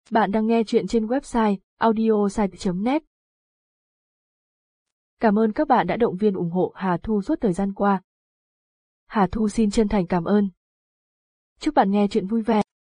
Bạn đang nghe chuyện trên website audiosite.net. Cảm ơn các bạn đã động viên ủng hộ Hà Thu suốt thời gian qua. Hà Thu xin chân thành cảm ơn. Chúc bạn nghe chuyện vui vẻ.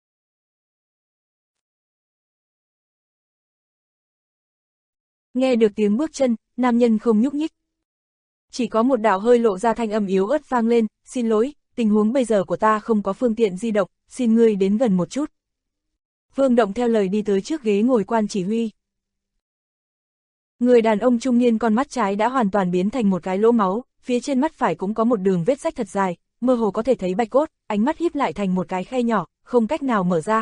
Nghe được tiếng bước chân, nam nhân không nhúc nhích. Chỉ có một đạo hơi lộ ra thanh âm yếu ớt vang lên, xin lỗi, tình huống bây giờ của ta không có phương tiện di động, xin ngươi đến gần một chút. Vương Động theo lời đi tới trước ghế ngồi quan chỉ huy. Người đàn ông trung niên con mắt trái đã hoàn toàn biến thành một cái lỗ máu, phía trên mắt phải cũng có một đường vết rách thật dài, mơ hồ có thể thấy bạch cốt, ánh mắt híp lại thành một cái khe nhỏ, không cách nào mở ra.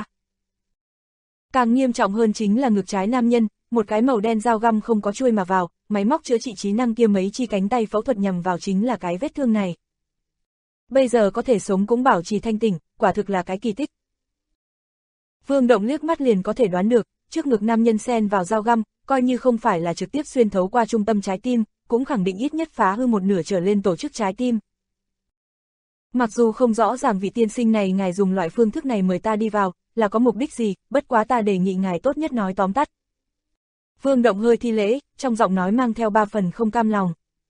Càng nghiêm trọng hơn chính là ngực trái nam nhân, một cái màu đen dao găm không có chuôi mà vào, máy móc chữa trị trí năng kia mấy chi cánh tay phẫu thuật nhằm vào chính là cái vết thương này. Bây giờ có thể sống cũng bảo trì thanh tỉnh, quả thực là cái kỳ tích. Vương Động liếc mắt liền có thể đoán được, trước ngực nam nhân xen vào dao găm, coi như không phải là trực tiếp xuyên thấu qua trung tâm trái tim, cũng khẳng định ít nhất phá hư một nửa trở lên tổ chức trái tim. Mặc dù không rõ ràng vị tiên sinh này ngài dùng loại phương thức này mời ta đi vào, là có mục đích gì, bất quá ta đề nghị ngài tốt nhất nói tóm tắt. Vương Động hơi thi lễ, trong giọng nói mang theo 3 phần không cam lòng.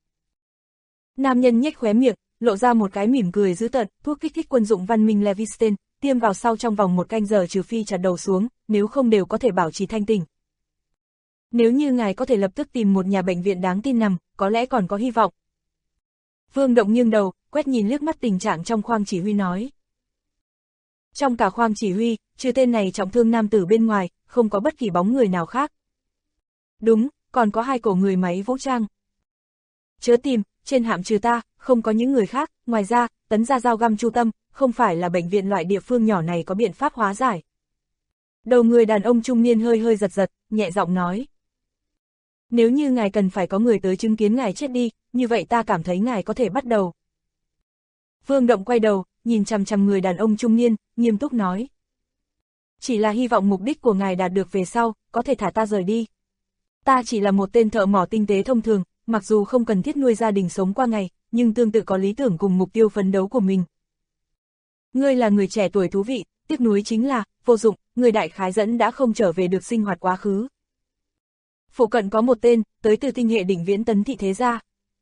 Nam nhân nhếch khóe miệng, lộ ra một cái mỉm cười dữ tợn, thuốc kích thích quân dụng văn minh Levistin, tiêm vào sau trong vòng 1 canh giờ trừ phi chặt đầu xuống, nếu không đều có thể bảo trì thanh tỉnh. Nếu như ngài có thể lập tức tìm một nhà bệnh viện đáng tin nằm, có lẽ còn có hy vọng. Vương Động nghiêng đầu, quét nhìn liếc mắt tình trạng trong khoang chỉ huy nói. Trong cả khoang chỉ huy, trừ tên này trọng thương nam tử bên ngoài, không có bất kỳ bóng người nào khác. Đúng, còn có 2 cổ người máy vũ trang. Chớ tìm, trên hạm trừ ta, không có những người khác, ngoài ra, tấn ra dao găm chu tâm, không phải là bệnh viện loại địa phương nhỏ này có biện pháp hóa giải. Đầu người đàn ông trung niên hơi giật giật, nhẹ giọng nói. Nếu như ngài cần phải có người tới chứng kiến ngài chết đi, như vậy ta cảm thấy ngài có thể bắt đầu. Vương Động quay đầu, nhìn chằm chằm người đàn ông trung niên, nghiêm túc nói. Chỉ là hy vọng mục đích của ngài đạt được về sau, có thể thả ta rời đi. Ta chỉ là một tên thợ mỏ tinh tế thông thường, mặc dù không cần thiết nuôi gia đình sống qua ngày, nhưng tương tự có lý tưởng cùng mục tiêu phấn đấu của mình. Ngươi là người trẻ tuổi thú vị, tiếc nuối chính là, vô dụng, người đại khái dẫn đã không trở về được sinh hoạt quá khứ. Phụ cận có một tên, tới từ tinh hệ đỉnh viễn Tấn thị thế gia.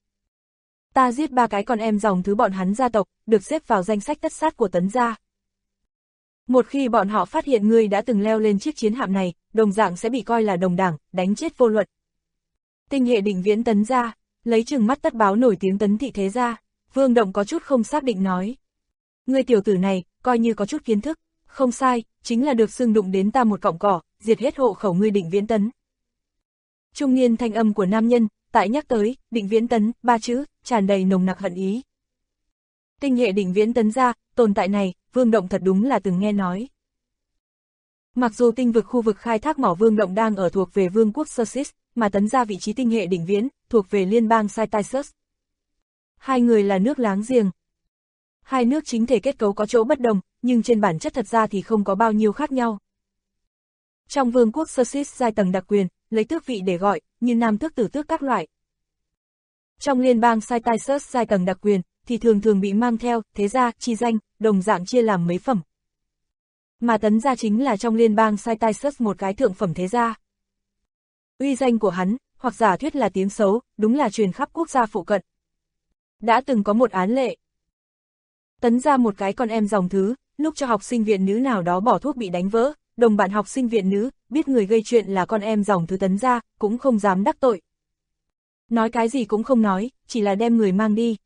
Ta giết 3 cái con em dòng thứ bọn hắn gia tộc, được xếp vào danh sách tất sát của Tấn gia. Một khi bọn họ phát hiện ngươi đã từng leo lên chiếc chiến hạm này, đồng dạng sẽ bị coi là đồng đảng, đánh chết vô luận. Tinh hệ đỉnh viễn Tấn gia, lấy chừng mắt tất báo nổi tiếng Tấn thị thế gia, Vương Động có chút không xác định nói. Ngươi tiểu tử này, coi như có chút kiến thức, không sai, chính là được xưng đụng đến ta một cọng cỏ, diệt hết hộ khẩu ngươi đỉnh viễn Tấn. Trung niên thanh âm của nam nhân, tại nhắc tới, đỉnh viễn Tấn, 3 chữ, tràn đầy nồng nặc hận ý. Tinh hệ đỉnh viễn Tấn gia, tồn tại này, Vương Động thật đúng là từng nghe nói. Mặc dù tinh vực khu vực khai thác mỏ Vương Động đang ở thuộc về Vương quốc Sussex, mà Tấn gia vị trí tinh hệ đỉnh viễn, thuộc về liên bang Cytisus. 2 người là nước láng giềng. 2 nước chính thể kết cấu có chỗ bất đồng, nhưng trên bản chất thật ra thì không có bao nhiêu khác nhau. Trong Vương quốc Sussex giai tầng đặc quyền, lấy tước vị để gọi, như nam tước tử tước các loại. Trong liên bang Cytisus giai tầng đặc quyền, thì thường bị mang theo, thế gia, chi danh, đồng dạng chia làm mấy phẩm. Mà Tấn gia chính là trong liên bang Cytisus một cái thượng phẩm thế gia. Uy danh của hắn, hoặc giả thuyết là tiếng xấu, đúng là truyền khắp quốc gia phụ cận. Đã từng có một án lệ. Tấn gia một cái con em dòng thứ, lúc cho học sinh viện nữ nào đó bỏ thuốc bị đánh vỡ, đồng bạn học sinh viện nữ, biết người gây chuyện là con em dòng thứ Tấn gia, cũng không dám đắc tội. Nói cái gì cũng không nói, chỉ là đem người mang đi.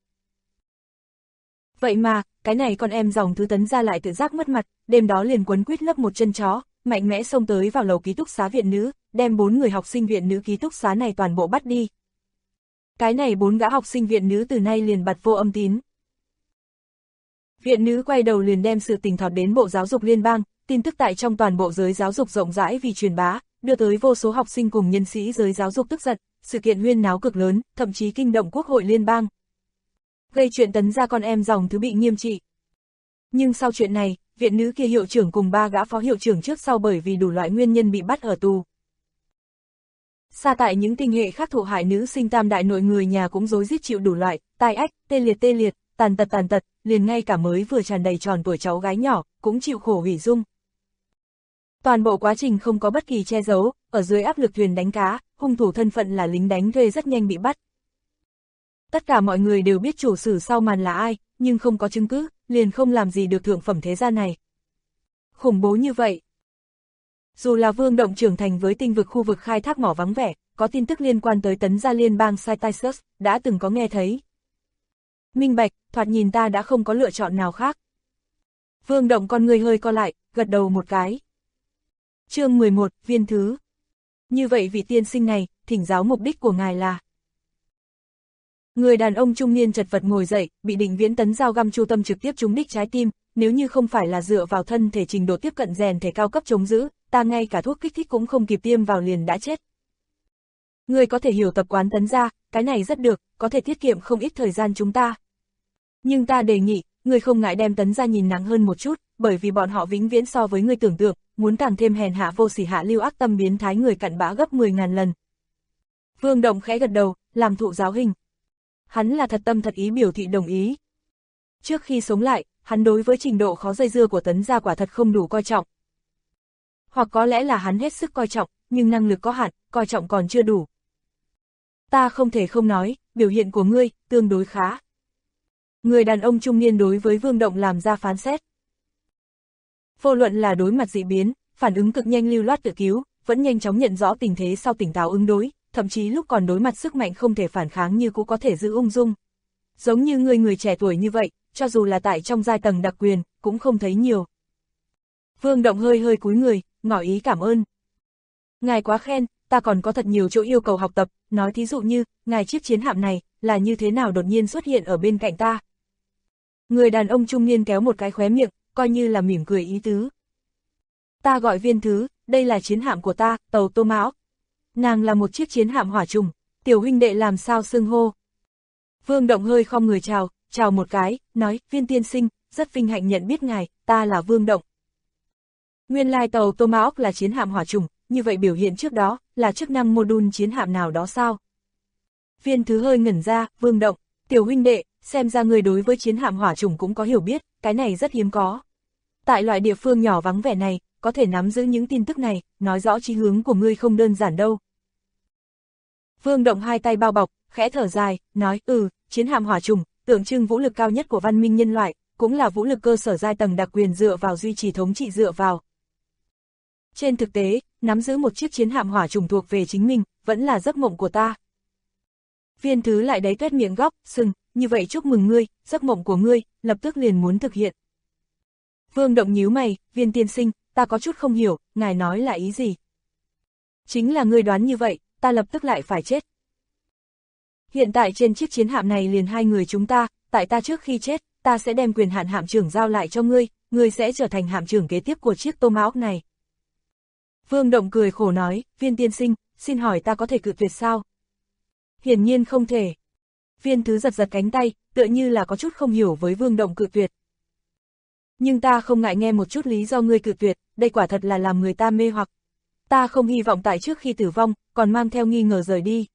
Vậy mà, cái này con em dòng thứ Tấn gia lại tự giác mất mặt, đêm đó liền quấn quýt lấp một chân chó, mạnh mẽ xông tới vào lầu ký túc xá viện nữ, đem 4 người học sinh viện nữ ký túc xá này toàn bộ bắt đi. Cái này 4 gã học sinh viện nữ từ nay liền bặt vô âm tín. Viện nữ quay đầu liền đem sự tình thọt đến Bộ Giáo dục Liên bang, tin tức tại trong toàn bộ giới giáo dục rộng rãi vì truyền bá, đưa tới vô số học sinh cùng nhân sĩ giới giáo dục tức giận, sự kiện huyên náo cực lớn, thậm chí kinh động Quốc hội Liên bang. Gây chuyện Tấn gia con em dòng thứ bị nghiêm trị. Nhưng sau chuyện này, viện nữ kia hiệu trưởng cùng 3 gã phó hiệu trưởng trước sau bởi vì đủ loại nguyên nhân bị bắt ở tù. Xa tại những tinh hệ khác thụ hại nữ sinh tam đại nội người nhà cũng rối rít chịu đủ loại, tai ách, tê liệt, tàn tật, liền ngay cả mới vừa tràn đầy tròn tuổi cháu gái nhỏ, cũng chịu khổ hủy dung. Toàn bộ quá trình không có bất kỳ che giấu, ở dưới áp lực thuyền đánh cá, hung thủ thân phận là lính đánh thuê rất nhanh bị bắt. Tất cả mọi người đều biết chủ sử sau màn là ai, nhưng không có chứng cứ, liền không làm gì được thượng phẩm thế gia này. Khủng bố như vậy. Dù là Vương Động trưởng thành với tinh vực khu vực khai thác mỏ vắng vẻ, có tin tức liên quan tới tấn gia liên bang Cytisus, đã từng có nghe thấy. Minh bạch, thoạt nhìn ta đã không có lựa chọn nào khác. Vương Động con người hơi co lại, gật đầu một cái. Chương 11, viên thứ. Như vậy vị tiên sinh này, thỉnh giáo mục đích của ngài là... Người đàn ông trung niên chật vật ngồi dậy, bị Định Viễn tấn dao găm chu tâm trực tiếp trúng đích trái tim, nếu như không phải là dựa vào thân thể trình độ tiếp cận rèn thể cao cấp chống giữ, ta ngay cả thuốc kích thích cũng không kịp tiêm vào liền đã chết. Người có thể hiểu tập quán tấn gia, cái này rất được, có thể tiết kiệm không ít thời gian chúng ta. Nhưng ta đề nghị, người không ngại đem tấn gia nhìn nặng hơn một chút, bởi vì bọn họ vĩnh viễn so với người tưởng tượng, muốn càng thêm hèn hạ vô sỉ hạ lưu ác tâm biến thái người cặn bã gấp 10.000 lần. Vương Động khẽ gật đầu, làm thụ giáo hình. Hắn là thật tâm thật ý biểu thị đồng ý. Trước khi sống lại, hắn đối với trình độ khó dây dưa của tấn gia quả thật không đủ coi trọng. Hoặc có lẽ là hắn hết sức coi trọng, nhưng năng lực có hạn, coi trọng còn chưa đủ. Ta không thể không nói, biểu hiện của ngươi, tương đối khá. Người đàn ông trung niên đối với Vương Động làm ra phán xét. Vô luận là đối mặt dị biến, phản ứng cực nhanh lưu loát tự cứu, vẫn nhanh chóng nhận rõ tình thế sau tỉnh táo ứng đối, thậm chí lúc còn đối mặt sức mạnh không thể phản kháng như cũng có thể giữ ung dung. Giống như người trẻ tuổi như vậy, cho dù là tại trong giai tầng đặc quyền, cũng không thấy nhiều. Vương Động hơi cúi người, ngỏ ý cảm ơn. Ngài quá khen, ta còn có thật nhiều chỗ yêu cầu học tập, nói thí dụ như, ngài chiếc chiến hạm này, là như thế nào đột nhiên xuất hiện ở bên cạnh ta. Người đàn ông trung niên kéo một cái khóe miệng, coi như là mỉm cười ý tứ. Ta gọi viên thứ, đây là chiến hạm của ta, tàu Tô Mão. Nàng là một chiếc chiến hạm hỏa trùng, tiểu huynh đệ làm sao xưng hô. Vương Động hơi khom người chào một cái, nói, viên tiên sinh, rất vinh hạnh nhận biết ngài, ta là Vương Động. Nguyên lai tàu Tô Mão là chiến hạm hỏa trùng, như vậy biểu hiện trước đó, là chức năng module chiến hạm nào đó sao? Viên thứ hơi ngẩn ra, Vương Động, tiểu huynh đệ, xem ra người đối với chiến hạm hỏa trùng cũng có hiểu biết, cái này rất hiếm có. Tại loại địa phương nhỏ vắng vẻ này, có thể nắm giữ những tin tức này, nói rõ chí hướng của ngươi không đơn giản đâu. Vương Động hai tay bao bọc, khẽ thở dài, nói, chiến hạm hỏa trùng, tượng trưng vũ lực cao nhất của văn minh nhân loại, cũng là vũ lực cơ sở giai tầng đặc quyền dựa vào duy trì thống trị dựa vào. Trên thực tế, nắm giữ một chiếc chiến hạm hỏa trùng thuộc về chính mình, vẫn là giấc mộng của ta. Viên thứ lại đấy tuét miệng góc, sừng, như vậy chúc mừng ngươi, giấc mộng của ngươi, lập tức liền muốn thực hiện. Vương Động nhíu mày, viên tiên sinh, ta có chút không hiểu, ngài nói là ý gì? Chính là ngươi đoán như vậy, ta lập tức lại phải chết. Hiện tại trên chiếc chiến hạm này liền hai người chúng ta, tại ta trước khi chết, ta sẽ đem quyền hạn hạm trưởng giao lại cho ngươi sẽ trở thành hạm trưởng kế tiếp của chiếc Tô Mão này. Vương Động cười khổ nói, viên tiên sinh, xin hỏi ta có thể cự tuyệt sao? Hiển nhiên không thể. Viên thứ giật cánh tay, tựa như là có chút không hiểu với Vương Động cự tuyệt. Nhưng ta không ngại nghe một chút lý do ngươi cự tuyệt, đây quả thật là làm người ta mê hoặc. Ta không hy vọng tại trước khi tử vong, còn mang theo nghi ngờ rời đi.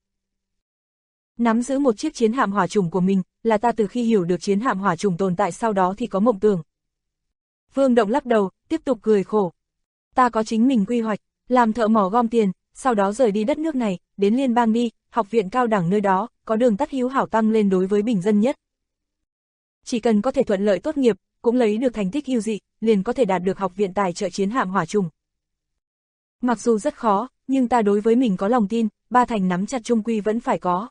Nắm giữ một chiếc chiến hạm hỏa trùng của mình, là ta từ khi hiểu được chiến hạm hỏa trùng tồn tại sau đó thì có mộng tưởng. Vương Động lắc đầu, tiếp tục cười khổ. Ta có chính mình quy hoạch, làm thợ mỏ gom tiền, sau đó rời đi đất nước này, đến liên bang đi, học viện cao đẳng nơi đó, có đường tắt hữu hảo tăng lên đối với bình dân nhất. Chỉ cần có thể thuận lợi tốt nghiệp, cũng lấy được thành tích ưu dị, liền có thể đạt được học viện tài trợ chiến hạm hỏa trùng. Mặc dù rất khó, nhưng ta đối với mình có lòng tin, 3 thành nắm chặt chung quy vẫn phải có.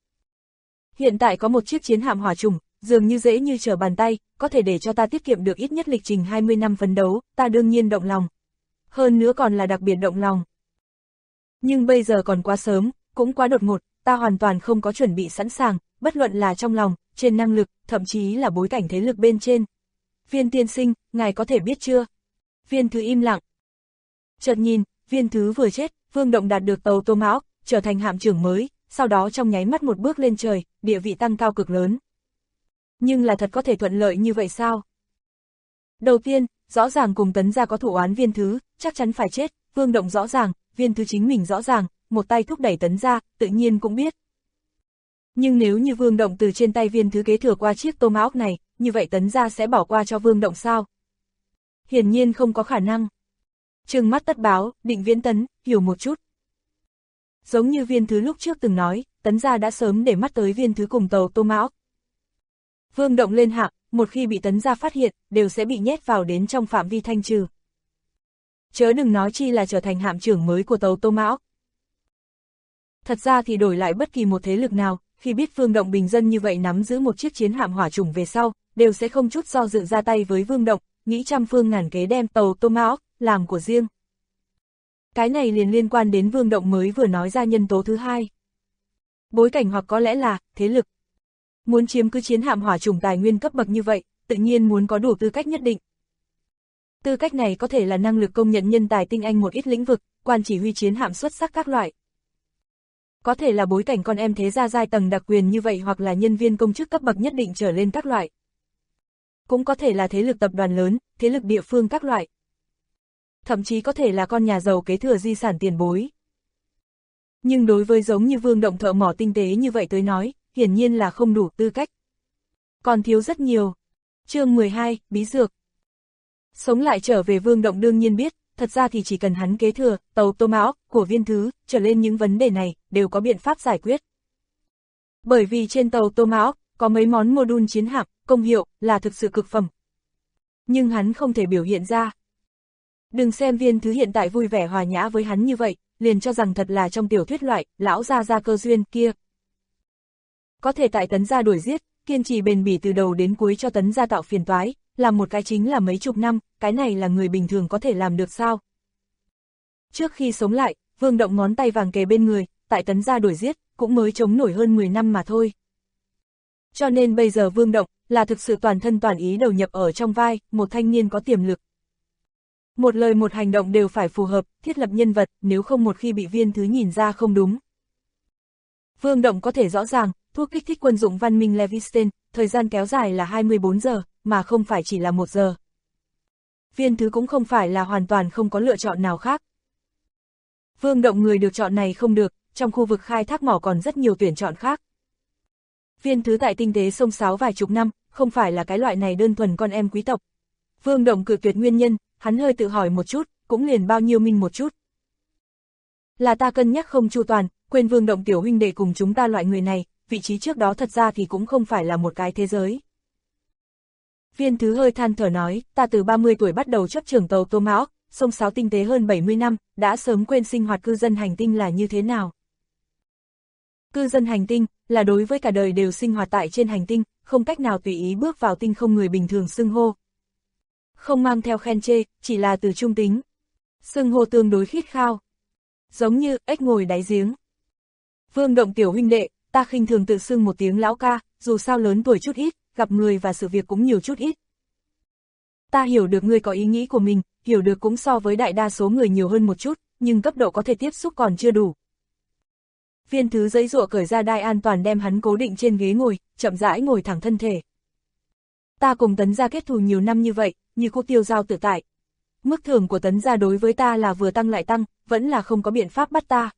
Hiện tại có một chiếc chiến hạm hỏa trùng, dường như dễ như trở bàn tay, có thể để cho ta tiết kiệm được ít nhất lịch trình 20 năm phấn đấu, ta đương nhiên động lòng. Hơn nữa còn là đặc biệt động lòng. Nhưng bây giờ còn quá sớm, cũng quá đột ngột, ta hoàn toàn không có chuẩn bị sẵn sàng, bất luận là trong lòng, trên năng lực, thậm chí là bối cảnh thế lực bên trên. Viên tiên sinh, ngài có thể biết chưa? Viên thứ im lặng. Chợt nhìn, viên thứ vừa chết, Vương Động đạt được tàu Tô Mão, trở thành hạm trưởng mới, sau đó trong nháy mắt một bước lên trời, địa vị tăng cao cực lớn. Nhưng là thật có thể thuận lợi như vậy sao? Đầu tiên, rõ ràng cùng tấn gia có thủ oán viên thứ, chắc chắn phải chết, Vương Động rõ ràng, viên thứ chính mình rõ ràng, một tay thúc đẩy tấn gia, tự nhiên cũng biết. Nhưng nếu như Vương Động từ trên tay viên thứ kế thừa qua chiếc Tô Mão này, như vậy tấn gia sẽ bỏ qua cho Vương Động sao? Hiển nhiên không có khả năng. Trừng mắt tất báo, định viễn tấn, hiểu một chút. Giống như Viên Thứ lúc trước từng nói, Tấn gia đã sớm để mắt tới Viên Thứ cùng tàu Tô Mão. Vương Động lên hạng, một khi bị Tấn gia phát hiện, đều sẽ bị nhét vào đến trong phạm vi thanh trừ. Chớ đừng nói chi là trở thành hạm trưởng mới của tàu Tô Mão. Thật ra thì đổi lại bất kỳ một thế lực nào, khi biết Vương Động bình dân như vậy nắm giữ một chiếc chiến hạm hỏa chủng về sau, đều sẽ không chút do dự ra tay với Vương Động, nghĩ trăm phương ngàn kế đem tàu Tô Mão làm của riêng. Cái này liền liên quan đến Vương Động mới vừa nói ra nhân tố thứ hai. Bối cảnh hoặc có lẽ là thế lực. Muốn chiếm cứ chiến hạm hỏa chủng tài nguyên cấp bậc như vậy, tự nhiên muốn có đủ tư cách nhất định. Tư cách này có thể là năng lực công nhận nhân tài tinh anh một ít lĩnh vực, quan chỉ huy chiến hạm xuất sắc các loại. Có thể là bối cảnh con em thế gia giai tầng đặc quyền như vậy hoặc là nhân viên công chức cấp bậc nhất định trở lên các loại. Cũng có thể là thế lực tập đoàn lớn, thế lực địa phương các loại. Thậm chí có thể là con nhà giàu kế thừa di sản tiền bối. Nhưng đối với giống như Vương Động thợ mỏ tinh tế như vậy tới nói, hiển nhiên là không đủ tư cách. Còn thiếu rất nhiều. Chương 12, Bí Dược. Sống lại trở về Vương Động đương nhiên biết, thật ra thì chỉ cần hắn kế thừa, tàu Tô Mão, của Viên Thứ, trở lên những vấn đề này, đều có biện pháp giải quyết. Bởi vì trên tàu Tô Mão, có mấy món module chiến hạm, công hiệu, là thực sự cực phẩm. Nhưng hắn không thể biểu hiện ra. Đừng xem Viên Thứ hiện tại vui vẻ hòa nhã với hắn như vậy, liền cho rằng thật là trong tiểu thuyết loại, lão gia cơ duyên kia. Có thể tại Tấn gia đuổi giết, kiên trì bền bỉ từ đầu đến cuối cho Tấn gia tạo phiền toái, làm một cái chính là mấy chục năm, cái này là người bình thường có thể làm được sao? Trước khi sống lại, Vương Động ngón tay vàng kề bên người, tại Tấn gia đuổi giết, cũng mới chống nổi hơn 10 năm mà thôi. Cho nên bây giờ Vương Động, là thực sự toàn thân toàn ý đầu nhập ở trong vai, một thanh niên có tiềm lực. Một lời một hành động đều phải phù hợp, thiết lập nhân vật, nếu không một khi bị Viên Thứ nhìn ra không đúng. Vương Động có thể rõ ràng, thuốc kích thích quân dụng văn minh Levistein, thời gian kéo dài là 24 giờ, mà không phải chỉ là 1 giờ. Viên Thứ cũng không phải là hoàn toàn không có lựa chọn nào khác. Vương Động người được chọn này không được, trong khu vực khai thác mỏ còn rất nhiều tuyển chọn khác. Viên Thứ tại tinh tế sông sáo vài chục năm, không phải là cái loại này đơn thuần con em quý tộc. Vương Động cự tuyệt nguyên nhân, hắn hơi tự hỏi một chút, cũng liền bao nhiêu minh một chút. Là ta cân nhắc không chu toàn, quên Vương Động tiểu huynh đệ cùng chúng ta loại người này, vị trí trước đó thật ra thì cũng không phải là một cái thế giới. Viên Thứ hơi than thở nói, ta từ 30 tuổi bắt đầu chấp trưởng tàu Tô Mão, sông sáo tinh tế hơn 70 năm, đã sớm quên sinh hoạt cư dân hành tinh là như thế nào. Cư dân hành tinh, là đối với cả đời đều sinh hoạt tại trên hành tinh, không cách nào tùy ý bước vào tinh không người bình thường xưng hô. Không mang theo khen chê, chỉ là từ trung tính. Xưng hô tương đối khít khao. Giống như, ếch ngồi đáy giếng. Vương Động tiểu huynh đệ, ta khinh thường tự xưng một tiếng lão ca, dù sao lớn tuổi chút ít, gặp người và sự việc cũng nhiều chút ít. Ta hiểu được ngươi có ý nghĩ của mình, hiểu được cũng so với đại đa số người nhiều hơn một chút, nhưng cấp độ có thể tiếp xúc còn chưa đủ. Viên Thứ giãy giụa cởi ra đai an toàn đem hắn cố định trên ghế ngồi, chậm rãi ngồi thẳng thân thể. Ta cùng Tấn gia kết thù nhiều năm như vậy, như cô tiêu giao tự tại. Mức thưởng của Tấn gia đối với ta là vừa tăng lại tăng, vẫn là không có biện pháp bắt ta.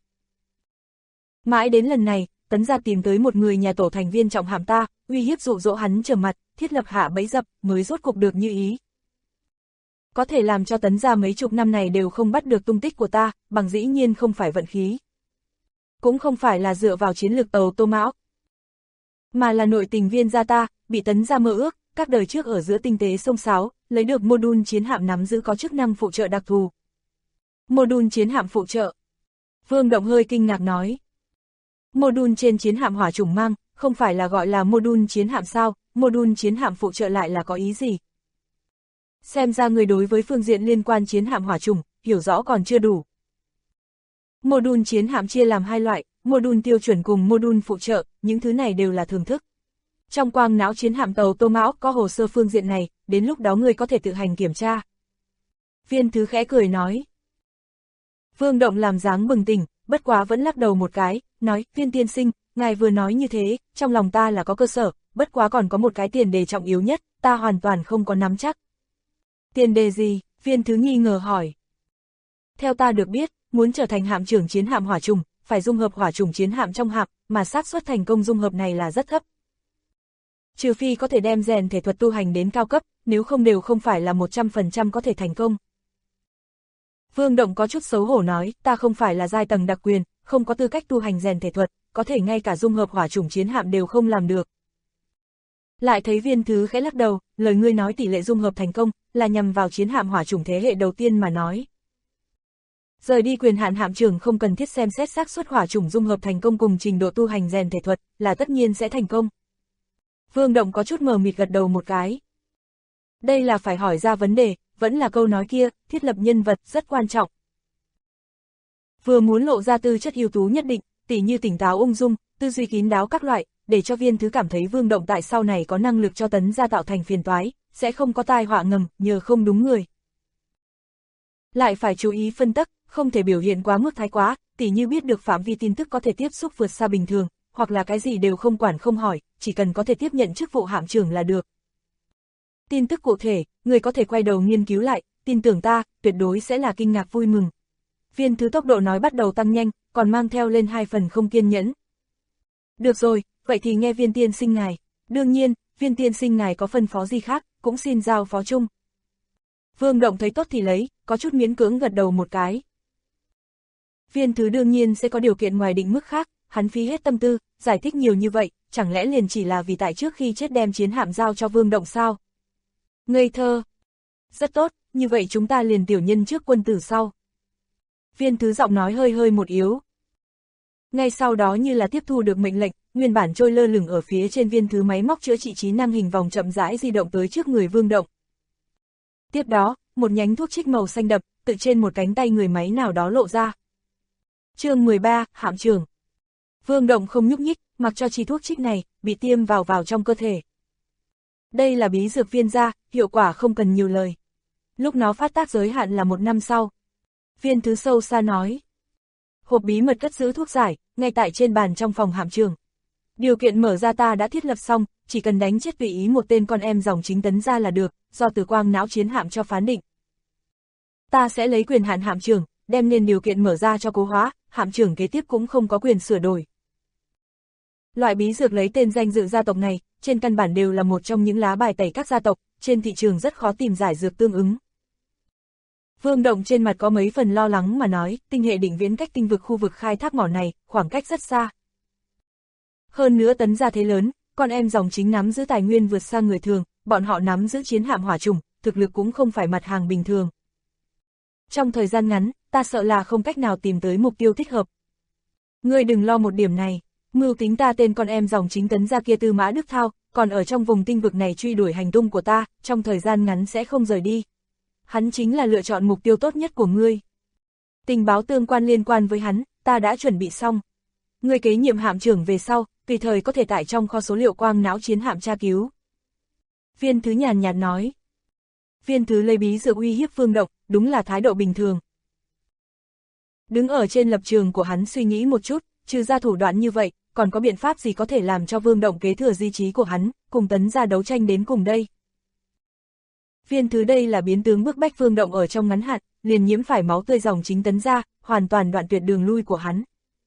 Mãi đến lần này, Tấn gia tìm tới một người nhà tổ thành viên trọng hàm ta, uy hiếp dụ dỗ hắn trở mặt, thiết lập hạ bẫy dập, mới rốt cục được như ý. Có thể làm cho Tấn gia mấy chục năm này đều không bắt được tung tích của ta, bằng dĩ nhiên không phải vận khí. Cũng không phải là dựa vào chiến lược tàu Tô Mão, mà là nội tình Viên gia ta, bị Tấn gia mơ ước, các đời trước ở giữa tinh tế sông sáo, lấy được module chiến hạm nắm giữ có chức năng phụ trợ đặc thù. Module chiến hạm phụ trợ. Vương Động hơi kinh ngạc nói. Module trên chiến hạm hỏa chủng mang, không phải là gọi là module chiến hạm sao, module chiến hạm phụ trợ lại là có ý gì? Xem ra người đối với phương diện liên quan chiến hạm hỏa chủng, hiểu rõ còn chưa đủ. Module chiến hạm chia làm hai loại, module tiêu chuẩn cùng module phụ trợ, những thứ này đều là thưởng thức. Trong quang não chiến hạm tàu Tô Mão có hồ sơ phương diện này, đến lúc đó người có thể tự hành kiểm tra. Viên Thứ khẽ cười nói. Vương Động làm dáng bừng tỉnh, bất quá vẫn lắc đầu một cái, nói, Viên tiên sinh, ngài vừa nói như thế, trong lòng ta là có cơ sở, bất quá còn có một cái tiền đề trọng yếu nhất, ta hoàn toàn không có nắm chắc. Tiền đề gì? Viên Thứ nghi ngờ hỏi. Theo ta được biết, muốn trở thành hạm trưởng chiến hạm hỏa trùng, phải dung hợp hỏa trùng chiến hạm trong hạm, mà xác suất thành công dung hợp này là rất thấp. Trừ phi có thể đem rèn thể thuật tu hành đến cao cấp, nếu không đều không phải là 100% có thể thành công. Vương Động có chút xấu hổ nói, ta không phải là giai tầng đặc quyền, không có tư cách tu hành rèn thể thuật, có thể ngay cả dung hợp hỏa chủng chiến hạm đều không làm được. Lại thấy Viên Thứ khẽ lắc đầu, lời ngươi nói tỷ lệ dung hợp thành công, là nhằm vào chiến hạm hỏa chủng thế hệ đầu tiên mà nói. Rời đi quyền hạn hạm trưởng không cần thiết xem xét xác suất hỏa chủng dung hợp thành công cùng trình độ tu hành rèn thể thuật, là tất nhiên sẽ thành công. Vương Động có chút mờ mịt gật đầu một cái. Đây là phải hỏi ra vấn đề, vẫn là câu nói kia, thiết lập nhân vật rất quan trọng. Vừa muốn lộ ra tư chất ưu tú nhất định, tỉ như tỉnh táo ung dung, tư duy kín đáo các loại, để cho Viên Thứ cảm thấy Vương Động tại sau này có năng lực cho Tấn gia tạo thành phiền toái, sẽ không có tai họa ngầm, nhờ không đúng người. Lại phải chú ý phân tích, không thể biểu hiện quá mức thái quá, tỉ như biết được phạm vi tin tức có thể tiếp xúc vượt xa bình thường, hoặc là cái gì đều không quản không hỏi, chỉ cần có thể tiếp nhận chức vụ hạm trưởng là được. Tin tức cụ thể, người có thể quay đầu nghiên cứu lại, tin tưởng ta, tuyệt đối sẽ là kinh ngạc vui mừng. Viên Thứ tốc độ nói bắt đầu tăng nhanh, còn mang theo lên 2 phần không kiên nhẫn. Được rồi, vậy thì nghe Viên tiên sinh ngài. Đương nhiên, Viên tiên sinh ngài có phân phó gì khác, cũng xin giao phó chung. Vương Động thấy tốt thì lấy, có chút miễn cưỡng gật đầu một cái. Viên Thứ đương nhiên sẽ có điều kiện ngoài định mức khác, hắn phí hết tâm tư, giải thích nhiều như vậy, chẳng lẽ liền chỉ là vì tại trước khi chết đem chiến hạm giao cho Vương Động sao? Ngây thơ. Rất tốt, như vậy chúng ta liền tiểu nhân trước quân tử sau. Viên Thứ giọng nói hơi một yếu. Ngay sau đó như là tiếp thu được mệnh lệnh, nguyên bản trôi lơ lửng ở phía trên Viên Thứ máy móc chữa trị trí năng hình vòng chậm rãi di động tới trước người Vương Động. Tiếp đó, một nhánh thuốc trích màu xanh đậm, tự trên một cánh tay người máy nào đó lộ ra. Chương 13, hạm trưởng. Vương Động không nhúc nhích, mặc cho chi thuốc trích này, bị tiêm vào trong cơ thể. Đây là bí dược viên gia, hiệu quả không cần nhiều lời. Lúc nó phát tác giới hạn là 1 năm sau. Viên Thứ sâu xa nói. Hộp bí mật cất giữ thuốc giải, ngay tại trên bàn trong phòng hạm trưởng. Điều kiện mở ra ta đã thiết lập xong, chỉ cần đánh chết tùy ý một tên con em dòng chính Tấn gia là được, do Tử Quang não chiến hạm cho phán định. Ta sẽ lấy quyền hạn hạm trưởng, đem nên điều kiện mở ra cho Cố Hóa, hạm trưởng kế tiếp cũng không có quyền sửa đổi. Loại bí dược lấy tên danh dự gia tộc này, trên căn bản đều là một trong những lá bài tẩy các gia tộc, trên thị trường rất khó tìm giải dược tương ứng. Vương Động trên mặt có mấy phần lo lắng mà nói, tinh hệ định viễn cách tinh vực khu vực khai thác mỏ này, khoảng cách rất xa. Hơn nữa Tấn gia thế lớn, con em dòng chính nắm giữ tài nguyên vượt xa người thường, bọn họ nắm giữ chiến hạm hỏa chủng, thực lực cũng không phải mặt hàng bình thường. Trong thời gian ngắn, ta sợ là không cách nào tìm tới mục tiêu thích hợp. Ngươi đừng lo một điểm này, mưu tính ta tên con em dòng chính Tấn gia kia Tư Mã Đức Thao, còn ở trong vùng tinh vực này truy đuổi hành tung của ta, trong thời gian ngắn sẽ không rời đi. Hắn chính là lựa chọn mục tiêu tốt nhất của ngươi. Tình báo tương quan liên quan với hắn, ta đã chuẩn bị xong. Ngươi kế nhiệm hạm trưởng về sau, tùy thời có thể tải trong kho số liệu quang não chiến hạm tra cứu. Viên Thứ nhàn nhạt nói. Viên Thứ lấy bí dược uy hiếp Vương Động, đúng là thái độ bình thường. Đứng ở trên lập trường của hắn suy nghĩ một chút, trừ ra thủ đoạn như vậy, còn có biện pháp gì có thể làm cho Vương Động kế thừa di trí của hắn, cùng Tấn gia đấu tranh đến cùng đây. Viên Thứ đây là biến tướng bức bách Vương Động ở trong ngắn hạn, liền nhiễm phải máu tươi dòng chính Tấn gia, hoàn toàn đoạn tuyệt đường lui của hắn.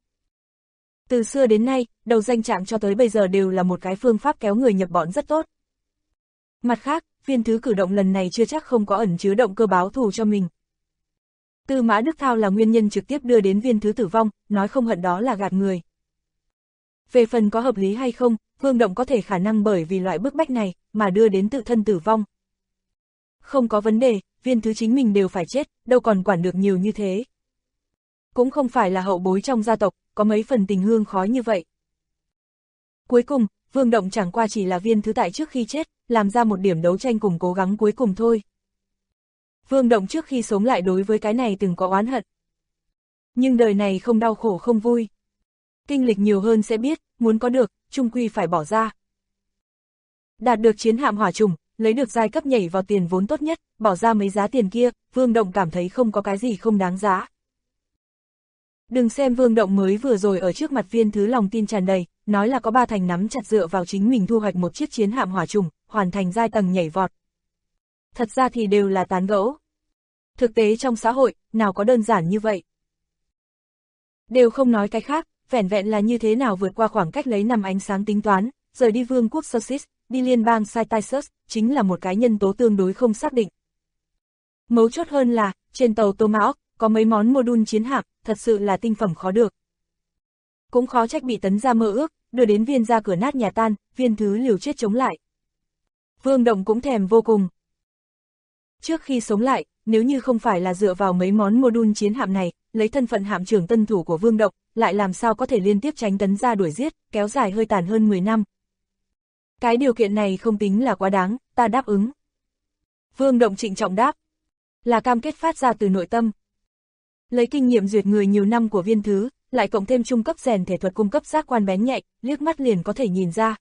Từ xưa đến nay, đầu danh trạng cho tới bây giờ đều là một cái phương pháp kéo người nhập bọn rất tốt. Mặt khác, Viên Thứ cử động lần này chưa chắc không có ẩn chứa động cơ báo thù cho mình. Tư Mã Đức Thao là nguyên nhân trực tiếp đưa đến Viên Thứ tử vong, nói không hận đó là gạt người. Về phần có hợp lý hay không, Vương Động có thể khả năng bởi vì loại bức bách này, mà đưa đến tự thân tử vong. Không có vấn đề, Viên Thứ chính mình đều phải chết, đâu còn quản được nhiều như thế. Cũng không phải là hậu bối trong gia tộc, có mấy phần tình hương khói như vậy. Cuối cùng, Vương Động chẳng qua chỉ là Viên Thứ tại trước khi chết, làm ra một điểm đấu tranh cùng cố gắng cuối cùng thôi. Vương Động trước khi sống lại đối với cái này từng có oán hận. Nhưng đời này không đau khổ không vui. Kinh lịch nhiều hơn sẽ biết, muốn có được, chung quy phải bỏ ra. Đạt được chiến hạm hỏa trùng, lấy được giai cấp nhảy vào tiền vốn tốt nhất, bỏ ra mấy giá tiền kia, Vương Động cảm thấy không có cái gì không đáng giá. Đừng xem Vương Động mới vừa rồi ở trước mặt Viên Thứ lòng tin tràn đầy, nói là có 3 thành nắm chặt dựa vào chính mình thu hoạch một chiếc chiến hạm hỏa trùng, hoàn thành giai tầng nhảy vọt. Thật ra thì đều là tán gẫu. Thực tế trong xã hội, nào có đơn giản như vậy. Đều không nói cái khác, vẻn vẹn là như thế nào vượt qua khoảng cách lấy 5 ánh sáng tính toán, rời đi vương quốc Sosis, đi liên bang Cytisus, chính là một cái nhân tố tương đối không xác định. Mấu chốt hơn là, trên tàu Tomahawk, có mấy món module chiến hạm, thật sự là tinh phẩm khó được. Cũng khó trách bị Tấn gia mơ ước, đưa đến Viên gia cửa nát nhà tan, Viên Thứ liều chết chống lại. Vương Động cũng thèm vô cùng. Trước khi sống lại, nếu như không phải là dựa vào mấy món module chiến hạm này, lấy thân phận hạm trưởng tân thủ của Vương Động, lại làm sao có thể liên tiếp tránh Tấn gia đuổi giết, kéo dài hơi tàn hơn 10 năm. Cái điều kiện này không tính là quá đáng, ta đáp ứng. Vương Động trịnh trọng đáp, là cam kết phát ra từ nội tâm. Lấy kinh nghiệm duyệt người nhiều năm của Viên Thứ, lại cộng thêm trung cấp rèn thể thuật cung cấp giác quan bén nhạy, liếc mắt liền có thể nhìn ra.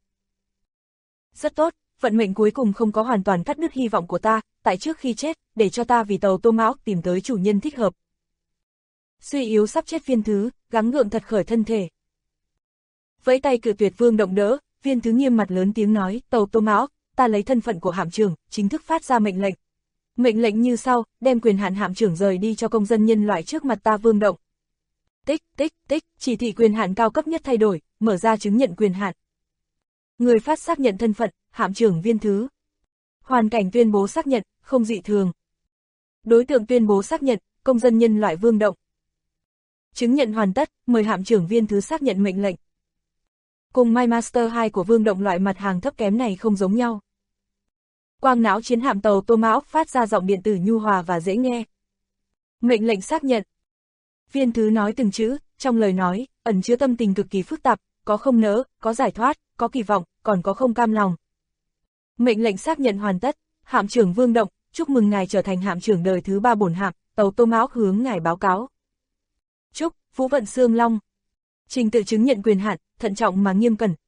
Rất tốt, vận mệnh cuối cùng không có hoàn toàn cắt đứt hy vọng của ta, tại trước khi chết, để cho ta vì tàu Tô Mão tìm tới chủ nhân thích hợp. Suy yếu sắp chết Viên Thứ, gắng gượng thật khởi thân thể. Vẫy tay cự tuyệt Vương Động đỡ, Viên Thứ nghiêm mặt lớn tiếng nói, tàu Tô Mão, ta lấy thân phận của hạm trưởng, chính thức phát ra mệnh lệnh. Mệnh lệnh như sau, đem quyền hạn hạm trưởng rời đi cho công dân nhân loại trước mặt ta Vương Động. Tích, tích, tích, chỉ thị quyền hạn cao cấp nhất thay đổi, mở ra chứng nhận quyền hạn. Người phát xác nhận thân phận, hạm trưởng Viên Thứ. Hoàn cảnh tuyên bố xác nhận, không dị thường. Đối tượng tuyên bố xác nhận, công dân nhân loại Vương Động. Chứng nhận hoàn tất, mời hạm trưởng Viên Thứ xác nhận mệnh lệnh. Cùng My Master 2 của Vương Động loại mặt hàng thấp kém này không giống nhau. Quang não chiến hạm tàu Tô Mão phát ra giọng điện tử nhu hòa và dễ nghe. Mệnh lệnh xác nhận. Viên Thứ nói từng chữ, trong lời nói, ẩn chứa tâm tình cực kỳ phức tạp, có không nỡ, có giải thoát, có kỳ vọng, còn có không cam lòng. Mệnh lệnh xác nhận hoàn tất, hạm trưởng Vương Động, chúc mừng ngài trở thành hạm trưởng đời thứ 3 bổn hạm, tàu Tô Mão hướng ngài báo cáo. Chúc, Vũ vận Xương Long. Trình tự chứng nhận quyền hạn, thận trọng mà nghiêm cẩn.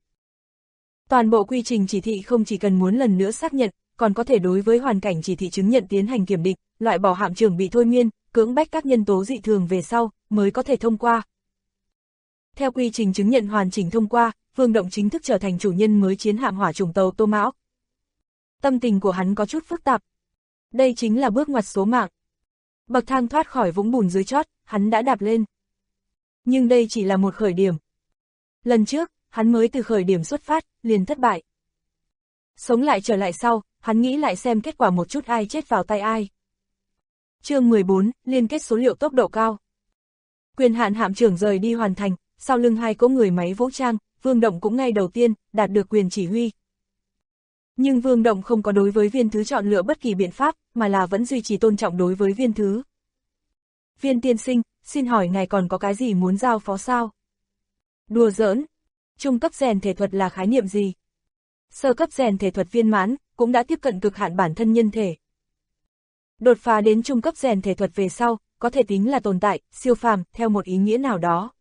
Toàn bộ quy trình chỉ thị không chỉ cần muốn lần nữa xác nhận, còn có thể đối với hoàn cảnh chỉ thị chứng nhận tiến hành kiểm định, loại bỏ hạm trưởng bị thôi miên, cưỡng bách các nhân tố dị thường về sau, mới có thể thông qua. Theo quy trình chứng nhận hoàn chỉnh thông qua, Vương Động chính thức trở thành chủ nhân mới chiến hạm hỏa trùng tàu Tô Mão. Tâm tình của hắn có chút phức tạp. Đây chính là bước ngoặt số mạng. Bậc thang thoát khỏi vũng bùn dưới chót, hắn đã đạp lên. Nhưng đây chỉ là một khởi điểm. Lần trước, hắn mới từ khởi điểm xuất phát, liền thất bại. Sống lại trở lại sau, hắn nghĩ lại xem kết quả một chút ai chết vào tay ai. Chương 14, liên kết số liệu tốc độ cao. Quyền hạn hạm trưởng rời đi hoàn thành, sau lưng hai cỗ người máy vũ trang, Vương Động cũng ngay đầu tiên, đạt được quyền chỉ huy. Nhưng Vương Động không có đối với Viên Thứ chọn lựa bất kỳ biện pháp, mà là vẫn duy trì tôn trọng đối với Viên Thứ. Viên tiên sinh, xin hỏi ngài còn có cái gì muốn giao phó sao? Đùa giỡn. Trung cấp rèn thể thuật là khái niệm gì? Sơ cấp rèn thể thuật viên mãn, cũng đã tiếp cận cực hạn bản thân nhân thể. Đột phá đến trung cấp rèn thể thuật về sau, có thể tính là tồn tại, siêu phàm, theo một ý nghĩa nào đó.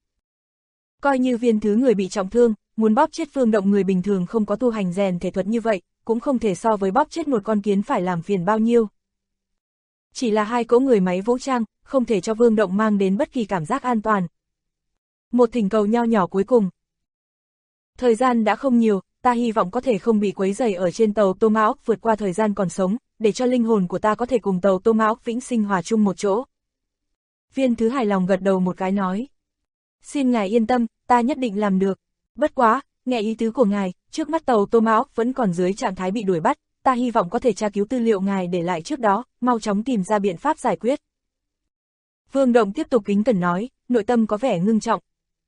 Coi như Viên Thứ người bị trọng thương, muốn bóp chết Vương Động người bình thường không có tu hành rèn thể thuật như vậy, cũng không thể so với bóp chết một con kiến phải làm phiền bao nhiêu. Chỉ là hai cỗ người máy vũ trang, không thể cho Vương Động mang đến bất kỳ cảm giác an toàn. Một thỉnh cầu nho nhỏ cuối cùng. Thời gian đã không nhiều, ta hy vọng có thể không bị quấy rầy ở trên tàu Tô Mão vượt qua thời gian còn sống, để cho linh hồn của ta có thể cùng tàu Tô Mão vĩnh sinh hòa chung một chỗ. Viên Thứ hài lòng gật đầu một cái nói. Xin ngài yên tâm, ta nhất định làm được. Bất quá, nghe ý tứ của ngài, trước mắt tàu Tô Mão vẫn còn dưới trạng thái bị đuổi bắt, ta hy vọng có thể tra cứu tư liệu ngài để lại trước đó, mau chóng tìm ra biện pháp giải quyết. Vương Động tiếp tục kính cẩn nói, nội tâm có vẻ ngưng trọng.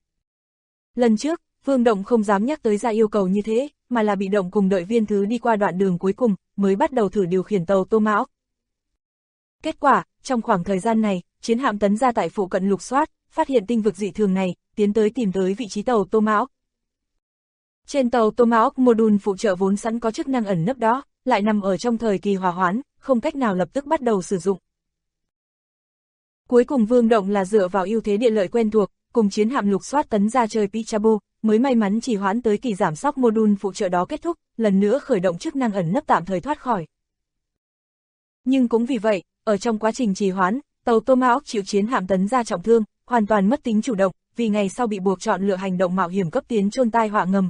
Lần trước, Vương Động không dám nhắc tới ra yêu cầu như thế, mà là bị động cùng đợi Viên Thứ đi qua đoạn đường cuối cùng, mới bắt đầu thử điều khiển tàu Tô Mão. Kết quả, trong khoảng thời gian này, chiến hạm Tấn gia tại phụ cận lục soát, phát hiện tinh vực dị thường này, tiến tới tìm tới vị trí tàu Tô Mão. Trên tàu Tô Mão, module phụ trợ vốn sẵn có chức năng ẩn nấp đó, lại nằm ở trong thời kỳ hòa hoãn, không cách nào lập tức bắt đầu sử dụng. Cuối cùng Vương Động là dựa vào ưu thế địa lợi quen thuộc, cùng chiến hạm lục soát Tấn gia chơi Pichabu, mới may mắn chỉ hoãn tới kỳ giảm sóc module phụ trợ đó kết thúc, lần nữa khởi động chức năng ẩn nấp tạm thời thoát khỏi. Nhưng cũng vì vậy, ở trong quá trình trì hoãn, tàu Tô Mão chịu chiến hạm Tấn gia trọng thương, hoàn toàn mất tính chủ động, vì ngày sau bị buộc chọn lựa hành động mạo hiểm cấp tiến chôn tai họa ngầm.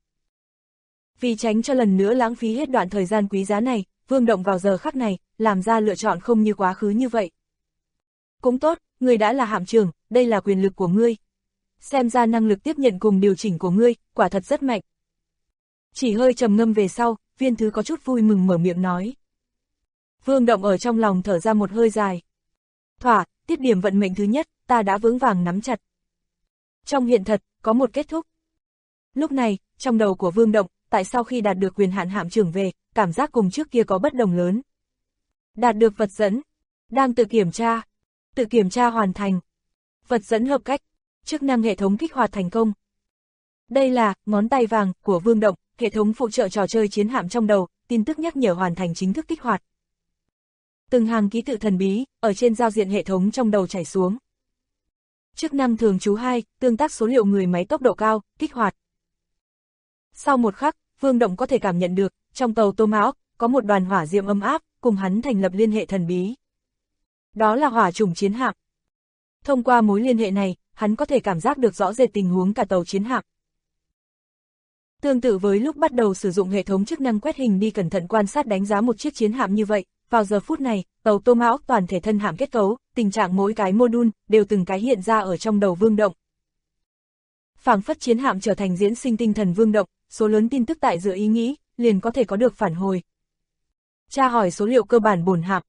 Vì tránh cho lần nữa lãng phí hết đoạn thời gian quý giá này, Vương Động vào giờ khắc này, làm ra lựa chọn không như quá khứ như vậy. Cũng tốt, ngươi đã là hạm trưởng, đây là quyền lực của ngươi. Xem ra năng lực tiếp nhận cùng điều chỉnh của ngươi, quả thật rất mạnh. Chỉ hơi trầm ngâm về sau, Viên Thứ có chút vui mừng mở miệng nói. Vương Động ở trong lòng thở ra một hơi dài. Thỏa, tiết điểm vận mệnh thứ nhất, ta đã vững vàng nắm chặt. Trong hiện thật, có một kết thúc. Lúc này, trong đầu của Vương Động, tại sau khi đạt được quyền hạn hạm trưởng về, cảm giác cùng trước kia có bất đồng lớn. Đạt được vật dẫn, đang tự kiểm tra hoàn thành. Vật dẫn hợp cách, chức năng hệ thống kích hoạt thành công. Đây là ngón tay vàng của Vương Động, hệ thống phụ trợ trò chơi chiến hạm trong đầu, tin tức nhắc nhở hoàn thành chính thức kích hoạt. Từng hàng ký tự thần bí, ở trên giao diện hệ thống trong đầu chảy xuống. Chức năng thường trú 2, tương tác số liệu người máy tốc độ cao, kích hoạt. Sau một khắc, Vương Động có thể cảm nhận được, trong tàu Tomahawk, có một đoàn hỏa diệm ấm áp, cùng hắn thành lập liên hệ thần bí. Đó là hỏa chủng chiến hạm. Thông qua mối liên hệ này, hắn có thể cảm giác được rõ rệt tình huống cả tàu chiến hạm. Tương tự với lúc bắt đầu sử dụng hệ thống chức năng quét hình đi cẩn thận quan sát đánh giá một chiếc chiến hạm như vậy, vào giờ phút này, tàu Tomahawk toàn thể thân hạm kết cấu, tình trạng mỗi cái module đều từng cái hiện ra ở trong đầu Vương Động. Phảng phất chiến hạm trở thành diễn sinh tinh thần Vương Động, số lớn tin tức tại giữa ý nghĩ, liền có thể có được phản hồi. Tra hỏi số liệu cơ bản bổn hạm.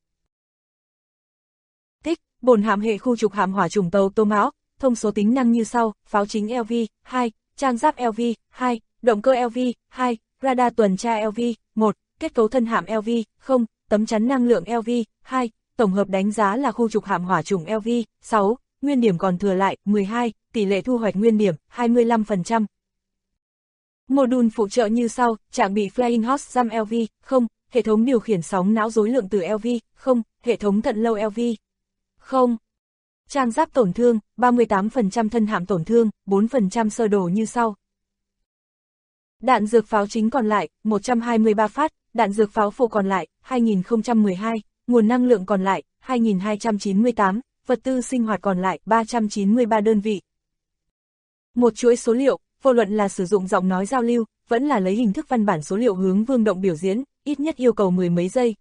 Tích, bổn hạm hệ khu trục hạm hỏa chủng tàu Tomahawk, thông số tính năng như sau: pháo chính LV2, trang giáp LV2, động cơ LV2, radar tuần tra LV1, kết cấu thân hạm LV0, tấm chắn năng lượng LV2, tổng hợp đánh giá là khu trục hạm hỏa chủng LV6, nguyên điểm còn thừa lại 12, tỷ lệ thu hoạch nguyên điểm 25%. Module phụ trợ như sau: trang bị Flying Horse Jam LV0, hệ thống điều khiển sóng não rối lượng từ LV0, hệ thống thận lâu LV0. Trang giáp tổn thương, 38% thân hạm tổn thương, 4% sơ đồ như sau. Đạn dược pháo chính còn lại, 123 phát, đạn dược pháo phụ còn lại, 2012, nguồn năng lượng còn lại, 2298, vật tư sinh hoạt còn lại, 393 đơn vị. Một chuỗi số liệu, vô luận là sử dụng giọng nói giao lưu, vẫn là lấy hình thức văn bản số liệu hướng Vương Động biểu diễn, ít nhất yêu cầu 10 mấy giây.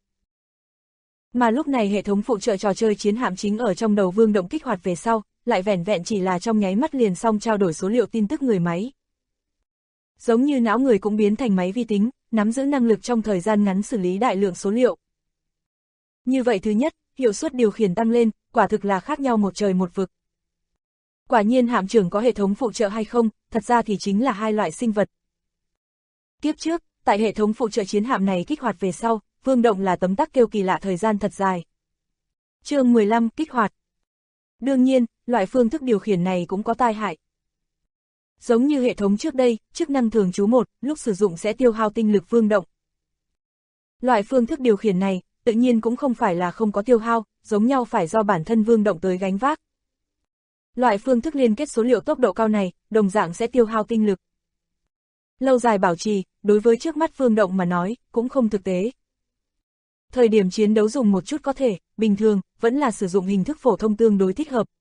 Mà lúc này hệ thống phụ trợ trò chơi chiến hạm chính ở trong đầu Vương Động kích hoạt về sau, lại vẻn vẹn chỉ là trong nháy mắt liền xong trao đổi số liệu tin tức người máy. Giống như não người cũng biến thành máy vi tính, nắm giữ năng lực trong thời gian ngắn xử lý đại lượng số liệu. Như vậy thứ nhất, hiệu suất điều khiển tăng lên, quả thực là khác nhau một trời một vực. Quả nhiên hạm trưởng có hệ thống phụ trợ hay không, thật ra thì chính là hai loại sinh vật. Tiếp trước, tại hệ thống phụ trợ chiến hạm này kích hoạt về sau, Vương Động là tấm tắc kêu kỳ lạ thời gian thật dài. Chương 15, kích hoạt. Đương nhiên, loại phương thức điều khiển này cũng có tai hại. Giống như hệ thống trước đây, chức năng thường trú 1, lúc sử dụng sẽ tiêu hao tinh lực Vương Động. Loại phương thức điều khiển này, tự nhiên cũng không phải là không có tiêu hao, giống nhau phải do bản thân Vương Động tới gánh vác. Loại phương thức liên kết số liệu tốc độ cao này, đồng dạng sẽ tiêu hao tinh lực. Lâu dài bảo trì, đối với trước mắt Vương Động mà nói, cũng không thực tế. Thời điểm chiến đấu dùng một chút có thể, bình thường, vẫn là sử dụng hình thức phổ thông tương đối thích hợp.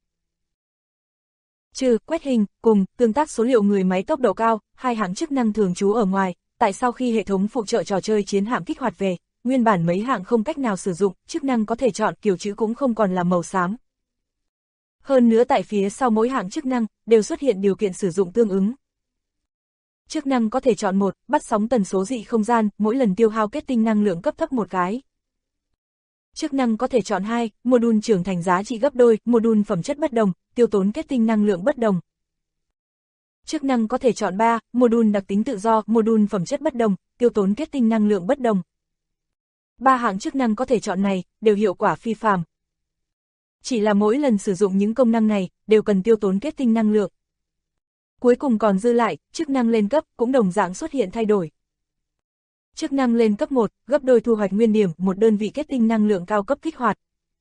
Trừ quét hình, cùng tương tác số liệu người máy tốc độ cao, hai hạng chức năng thường trú ở ngoài, tại sau khi hệ thống phụ trợ trò chơi chiến hạm kích hoạt về, nguyên bản mấy hạng không cách nào sử dụng, chức năng có thể chọn kiểu chữ cũng không còn là màu xám. Hơn nữa tại phía sau mỗi hạng chức năng, đều xuất hiện điều kiện sử dụng tương ứng. Chức năng có thể chọn 1, bắt sóng tần số dị không gian, mỗi lần tiêu hao kết tinh năng lượng cấp thấp một cái. Chức năng có thể chọn 2, module trưởng thành giá trị gấp đôi, module phẩm chất bất đồng, tiêu tốn kết tinh năng lượng bất đồng. Chức năng có thể chọn 3, module đặc tính tự do, module phẩm chất bất đồng, tiêu tốn kết tinh năng lượng bất đồng. 3 hạng chức năng có thể chọn này, đều hiệu quả phi phàm. Chỉ là mỗi lần sử dụng những công năng này, đều cần tiêu tốn kết tinh năng lượng. Cuối cùng còn dư lại, chức năng lên cấp, cũng đồng dạng xuất hiện thay đổi. Chức năng lên cấp 1, gấp đôi thu hoạch nguyên điểm, một đơn vị kết tinh năng lượng cao cấp kích hoạt.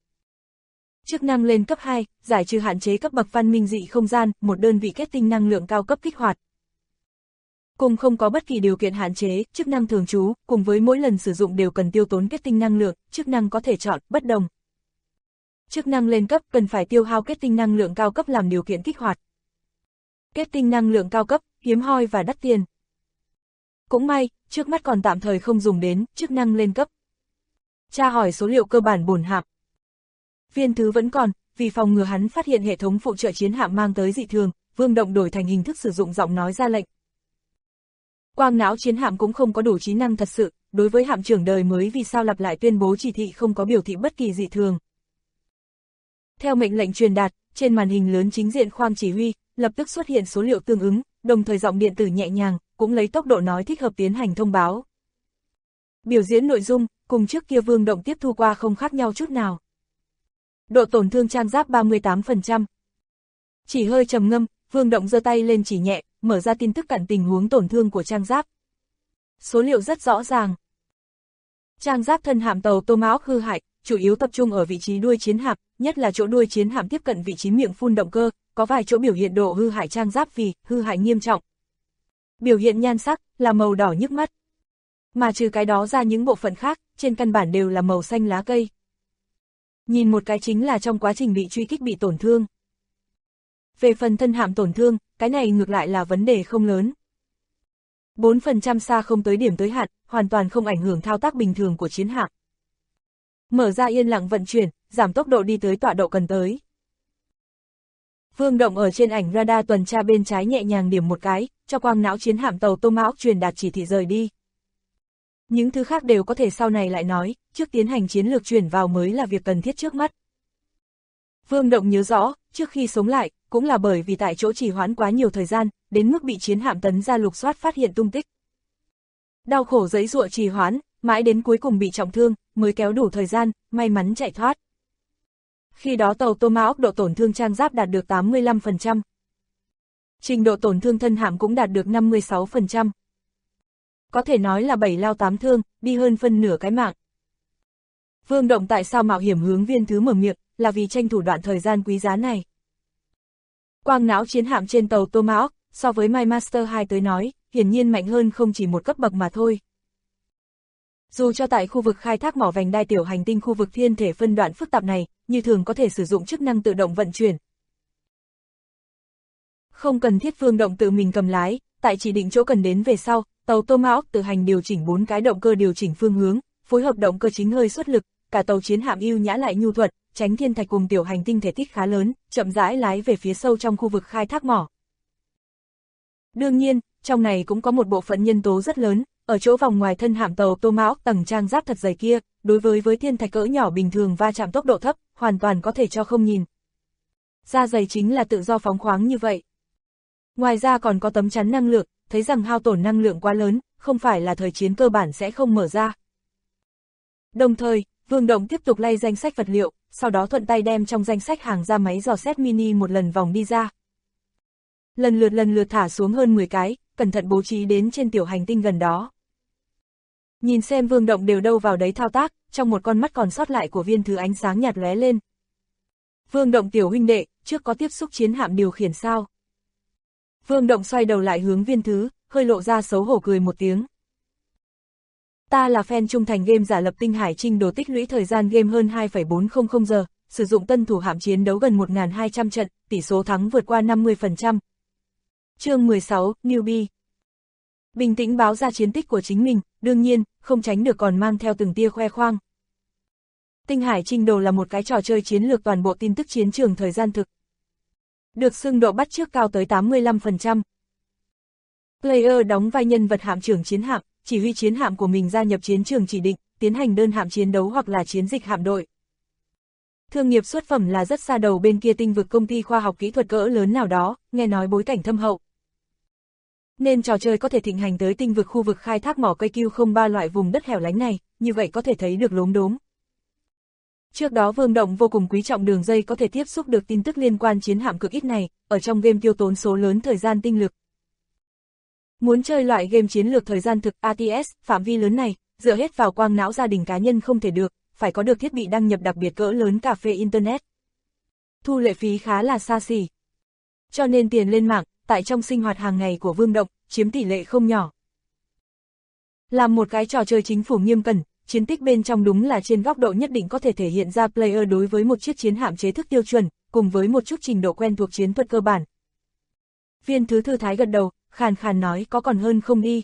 Chức năng lên cấp 2, giải trừ hạn chế cấp bậc văn minh dị không gian, một đơn vị kết tinh năng lượng cao cấp kích hoạt. Cùng không có bất kỳ điều kiện hạn chế, chức năng thường trú, cùng với mỗi lần sử dụng đều cần tiêu tốn kết tinh năng lượng, chức năng có thể chọn, bất đồng. Chức năng lên cấp cần phải tiêu hao kết tinh năng lượng cao cấp làm điều kiện kích hoạt. Kết tinh năng lượng cao cấp, hiếm hoi và đắt tiền. Cũng may, trước mắt còn tạm thời không dùng đến, chức năng lên cấp. Tra hỏi số liệu cơ bản bổn hạm. Viên thứ vẫn còn, vì phòng ngừa hắn phát hiện hệ thống phụ trợ chiến hạm mang tới dị thường, Vương Động đổi thành hình thức sử dụng giọng nói ra lệnh. Quang não chiến hạm cũng không có đủ trí năng thật sự, đối với hạm trưởng đời mới vì sao lặp lại tuyên bố chỉ thị không có biểu thị bất kỳ dị thường. Theo mệnh lệnh truyền đạt, trên màn hình lớn chính diện khoang chỉ huy, lập tức xuất hiện số liệu tương ứng, đồng thời giọng điện tử nhẹ nhàng, cũng lấy tốc độ nói thích hợp tiến hành thông báo. Biểu diễn nội dung, cùng trước kia Vương Động tiếp thu qua không khác nhau chút nào. Độ tổn thương trang giáp 38%. Chỉ hơi trầm ngâm, Vương Động giơ tay lên chỉ nhẹ, mở ra tin tức cặn tình huống tổn thương của trang giáp. Số liệu rất rõ ràng. Trang giáp thân hạm tàu Tomahawk hư hại, chủ yếu tập trung ở vị trí đuôi chiến hạm, nhất là chỗ đuôi chiến hạm tiếp cận vị trí miệng phun động cơ, có vài chỗ biểu hiện độ hư hại trang giáp vì hư hại nghiêm trọng. Biểu hiện nhan sắc là màu đỏ nhức mắt. Mà trừ cái đó ra những bộ phận khác, trên căn bản đều là màu xanh lá cây. Nhìn một cái chính là trong quá trình bị truy kích bị tổn thương. Về phần thân hạm tổn thương, cái này ngược lại là vấn đề không lớn. 4% xa không tới điểm tới hạn, hoàn toàn không ảnh hưởng thao tác bình thường của chiến hạm. Mở ra yên lặng vận chuyển, giảm tốc độ đi tới tọa độ cần tới. Vương Động ở trên ảnh radar tuần tra bên trái nhẹ nhàng điểm một cái, cho quang não chiến hạm tàu Tomahawk truyền đạt chỉ thị rời đi. Những thứ khác đều có thể sau này lại nói, trước tiến hành chiến lược chuyển vào mới là việc cần thiết trước mắt. Vương Động nhớ rõ, trước khi sống lại, cũng là bởi vì tại chỗ trì hoãn quá nhiều thời gian, đến mức bị chiến hạm tấn ra lục soát phát hiện tung tích. Đau khổ giãy giụa trì hoãn, mãi đến cuối cùng bị trọng thương, mới kéo đủ thời gian, may mắn chạy thoát. Khi đó tàu Tomahawk độ tổn thương trang giáp đạt được 85%. Trình độ tổn thương thân hạm cũng đạt được 56%. Có thể nói là 7 lao 8 thương, đi hơn phân nửa cái mạng. Vương Động tại sao mạo hiểm hướng Viên Thứ mở miệng, là vì tranh thủ đoạn thời gian quý giá này. Quang não chiến hạm trên tàu Tomahawk, so với My Master 2 tới nói, hiển nhiên mạnh hơn không chỉ một cấp bậc mà thôi. Dù cho tại khu vực khai thác mỏ vành đai tiểu hành tinh khu vực thiên thể phân đoạn phức tạp này, như thường có thể sử dụng chức năng tự động vận chuyển. Không cần thiết Vương Động tự mình cầm lái, tại chỉ định chỗ cần đến về sau, tàu Tomahawk tự hành điều chỉnh 4 cái động cơ điều chỉnh phương hướng, phối hợp động cơ chính hơi xuất lực, cả tàu chiến hạm ưu nhã lại nhu thuận, tránh thiên thạch cùng tiểu hành tinh thể tích khá lớn, chậm rãi lái về phía sâu trong khu vực khai thác mỏ. Đương nhiên, trong này cũng có một bộ phận nhân tố rất lớn, ở chỗ vòng ngoài thân hạm tàu Tomahawk tầng trang giáp thật dày kia, đối với thiên thạch cỡ nhỏ bình thường va chạm tốc độ thấp, hoàn toàn có thể cho không nhìn. Da dày chính là tự do phóng khoáng như vậy. Ngoài ra còn có tấm chắn năng lượng, thấy rằng hao tổn năng lượng quá lớn, không phải là thời chiến cơ bản sẽ không mở ra. Đồng thời, Vương Động tiếp tục lay danh sách vật liệu, sau đó thuận tay đem trong danh sách hàng ra máy dò xét mini một lần vòng đi ra. Lần lượt thả xuống hơn 10 cái, cẩn thận bố trí đến trên tiểu hành tinh gần đó. Nhìn xem Vương Động đều đâu vào đấy thao tác, trong một con mắt còn sót lại của Viên Thứ ánh sáng nhạt lóe lên. Vương Động tiểu huynh đệ, trước có tiếp xúc chiến hạm điều khiển sao? Vương Động xoay đầu lại hướng Viên Thứ, hơi lộ ra xấu hổ cười một tiếng. Ta là fan trung thành game giả lập Tinh Hải Trinh Đồ tích lũy thời gian game hơn 2,400 giờ, sử dụng tân thủ hạm chiến đấu gần 1.200 trận, tỷ số thắng vượt qua 50%. Chương 16, Newbie. Bình tĩnh báo ra chiến tích của chính mình, đương nhiên, không tránh được còn mang theo từng tia khoe khoang. Tinh Hải Trinh Đồ là một cái trò chơi chiến lược toàn bộ tin tức chiến trường thời gian thực. Được xưng độ bắt chước cao tới 85%. Player đóng vai nhân vật hạm trưởng chiến hạm, chỉ huy chiến hạm của mình gia nhập chiến trường chỉ định, tiến hành đơn hạm chiến đấu hoặc là chiến dịch hạm đội. Thương nghiệp xuất phẩm là rất xa đầu bên kia tinh vực công ty khoa học kỹ thuật cỡ lớn nào đó, nghe nói bối cảnh thâm hậu. Nên trò chơi có thể thịnh hành tới tinh vực khu vực khai thác mỏ cây Q03 loại vùng đất hẻo lánh này, như vậy có thể thấy được lốm đốm. Trước đó Vương Động vô cùng quý trọng đường dây có thể tiếp xúc được tin tức liên quan chiến hạm cực ít này, ở trong game tiêu tốn số lớn thời gian tinh lực. Muốn chơi loại game chiến lược thời gian thực RTS, phạm vi lớn này, dựa hết vào quang não gia đình cá nhân không thể được, phải có được thiết bị đăng nhập đặc biệt cỡ lớn cà phê Internet. Thu lệ phí khá là xa xỉ. Cho nên tiền lên mạng, tại trong sinh hoạt hàng ngày của Vương Động, chiếm tỷ lệ không nhỏ. Làm một cái trò chơi chính phủ nghiêm cẩn, chiến tích bên trong đúng là trên góc độ nhất định có thể thể hiện ra player đối với một chiếc chiến hạm chế thức tiêu chuẩn, cùng với một chút trình độ quen thuộc chiến thuật cơ bản. Viên Thứ thư thái gật đầu, khàn khàn nói có còn hơn không đi.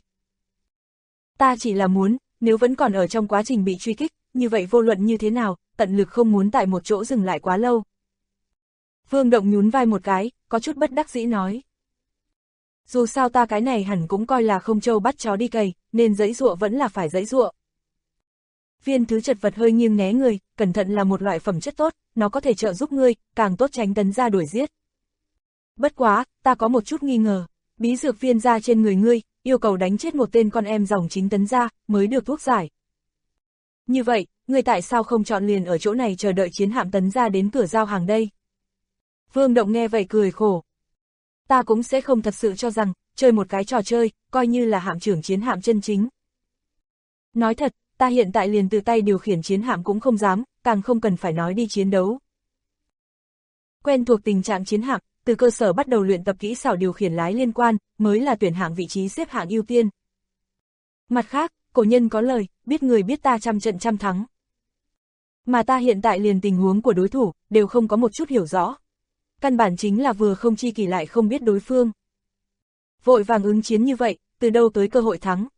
Ta chỉ là muốn, nếu vẫn còn ở trong quá trình bị truy kích, như vậy vô luận như thế nào, tận lực không muốn tại một chỗ dừng lại quá lâu. Vương Động nhún vai một cái, có chút bất đắc dĩ nói. Dù sao ta cái này hẳn cũng coi là không trâu bắt chó đi cày, nên giãy giụa vẫn là phải giãy giụa. Viên Thứ chật vật hơi nghiêng né người, cẩn thận là một loại phẩm chất tốt, nó có thể trợ giúp ngươi, càng tốt tránh Tấn gia đuổi giết. Bất quá, ta có một chút nghi ngờ, bí dược viên ra trên người ngươi, yêu cầu đánh chết một tên con em dòng chính Tấn gia, mới được thuốc giải. Như vậy, ngươi tại sao không chọn liền ở chỗ này chờ đợi chiến hạm Tấn gia đến cửa giao hàng đây? Vương Động nghe vậy cười khổ. Ta cũng sẽ không thật sự cho rằng, chơi một cái trò chơi, coi như là hạm trưởng chiến hạm chân chính. Nói thật, ta hiện tại liền tự tay điều khiển chiến hạm cũng không dám, càng không cần phải nói đi chiến đấu. Quen thuộc tình trạng chiến hạm, từ cơ sở bắt đầu luyện tập kỹ xảo điều khiển lái liên quan, mới là tuyển hạng vị trí xếp hạng ưu tiên. Mặt khác, cổ nhân có lời, biết người biết ta trăm trận trăm thắng. Mà ta hiện tại liền tình huống của đối thủ, đều không có một chút hiểu rõ. Căn bản chính là vừa không chi kỳ lại không biết đối phương. Vội vàng ứng chiến như vậy, từ đâu tới cơ hội thắng.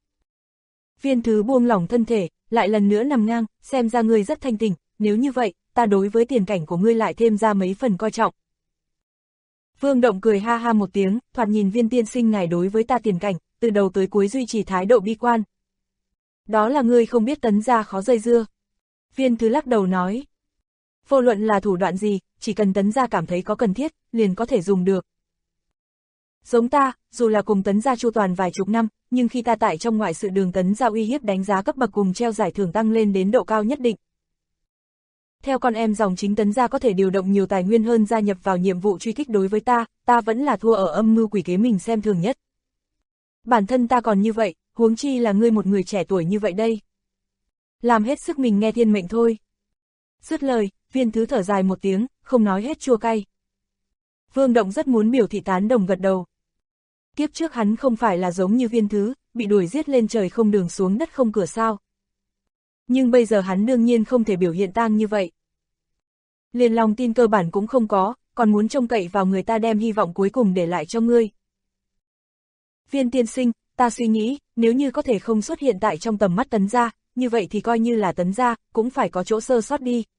Viên Thứ buông lỏng thân thể, lại lần nữa nằm ngang, xem ra ngươi rất thanh tỉnh, nếu như vậy, ta đối với tiền cảnh của ngươi lại thêm ra mấy phần coi trọng. Vương Động cười ha ha một tiếng, thoạt nhìn Viên tiên sinh ngài đối với ta tiền cảnh, từ đầu tới cuối duy trì thái độ bi quan. Đó là ngươi không biết Tấn gia khó dây dưa. Viên Thứ lắc đầu nói. Vô luận là thủ đoạn gì, chỉ cần Tấn gia cảm thấy có cần thiết, liền có thể dùng được. Giống ta, dù là cùng Tấn gia chu toàn vài chục năm, nhưng khi ta tại trong ngoại sự đường Tấn gia uy hiếp đánh giá cấp bậc cùng treo giải thưởng tăng lên đến độ cao nhất định. Theo con em dòng chính Tấn gia có thể điều động nhiều tài nguyên hơn gia nhập vào nhiệm vụ truy kích đối với ta vẫn là thua ở âm mưu quỷ kế mình xem thường nhất. Bản thân ta còn như vậy, huống chi là ngươi một người trẻ tuổi như vậy đây. Làm hết sức mình nghe thiên mệnh thôi. Dứt lời, Viên Thứ thở dài một tiếng, không nói hết chua cay. Vương Động rất muốn biểu thị tán đồng gật đầu. Kiếp trước hắn không phải là giống như Viên Thứ, bị đuổi giết lên trời không đường xuống đất không cửa sao. Nhưng bây giờ hắn đương nhiên không thể biểu hiện tang như vậy. Liền lòng tin cơ bản cũng không có, còn muốn trông cậy vào người ta đem hy vọng cuối cùng để lại cho ngươi. Viên tiên sinh, ta suy nghĩ, nếu như có thể không xuất hiện tại trong tầm mắt Tấn gia, như vậy thì coi như là Tấn gia, cũng phải có chỗ sơ sót đi.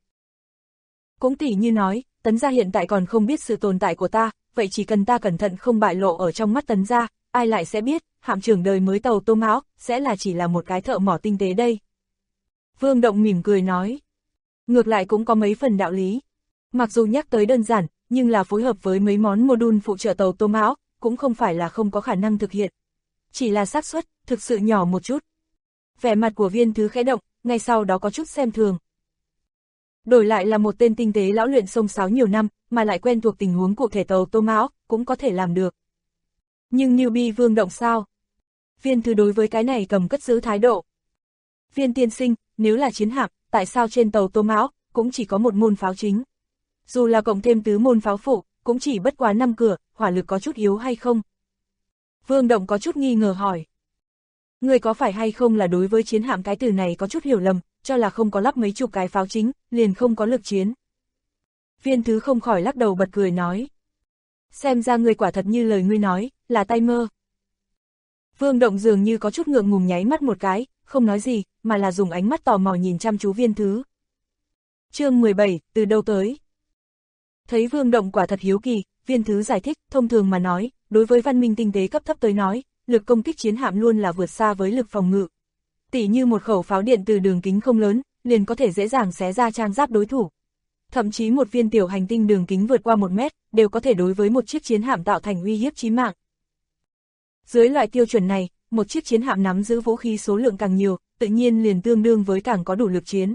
Cũng tỉ như nói, Tấn gia hiện tại còn không biết sự tồn tại của ta, vậy chỉ cần ta cẩn thận không bại lộ ở trong mắt Tấn gia, ai lại sẽ biết, hạm trưởng đời mới tàu Tô Mão, sẽ là chỉ là một cái thợ mỏ tinh tế đây. Vương Động mỉm cười nói. Ngược lại cũng có mấy phần đạo lý. Mặc dù nhắc tới đơn giản, nhưng là phối hợp với mấy món module phụ trợ tàu Tô Mão, cũng không phải là không có khả năng thực hiện. Chỉ là xác suất thực sự nhỏ một chút. Vẻ mặt của Viên Thứ khẽ động, ngay sau đó có chút xem thường. Đổi lại là một tên tinh tế lão luyện xông xáo nhiều năm, mà lại quen thuộc tình huống cụ thể tàu Tô Mão, cũng có thể làm được. Nhưng newbie Vương Động sao? Viên Thứ đối với cái này cầm cất giữ thái độ. Viên tiên sinh, nếu là chiến hạm, tại sao trên tàu Tô Mão, cũng chỉ có một môn pháo chính? Dù là cộng thêm tứ môn pháo phụ, cũng chỉ bất quá 5 cửa, hỏa lực có chút yếu hay không? Vương Động có chút nghi ngờ hỏi. Người có phải hay không là đối với chiến hạm cái từ này có chút hiểu lầm, cho là không có lắp mấy chục cái pháo chính, liền không có lực chiến. Viên Thứ không khỏi lắc đầu bật cười nói. Xem ra người quả thật như lời ngươi nói, là tay mơ. Vương Động dường như có chút ngượng ngùng nháy mắt một cái, không nói gì, mà là dùng ánh mắt tò mò nhìn chăm chú Viên Thứ. Chương 17, từ đâu tới? Thấy Vương Động quả thật hiếu kỳ, Viên Thứ giải thích, thông thường mà nói, đối với văn minh tinh tế cấp thấp tới nói, lực công kích chiến hạm luôn là vượt xa với lực phòng ngự. Tỉ như một khẩu pháo điện từ đường kính không lớn, liền có thể dễ dàng xé ra trang giáp đối thủ. Thậm chí một viên tiểu hành tinh đường kính vượt qua 1 mét, đều có thể đối với một chiếc chiến hạm tạo thành uy hiếp chí mạng. Dưới loại tiêu chuẩn này, một chiếc chiến hạm nắm giữ vũ khí số lượng càng nhiều, tự nhiên liền tương đương với càng có đủ lực chiến.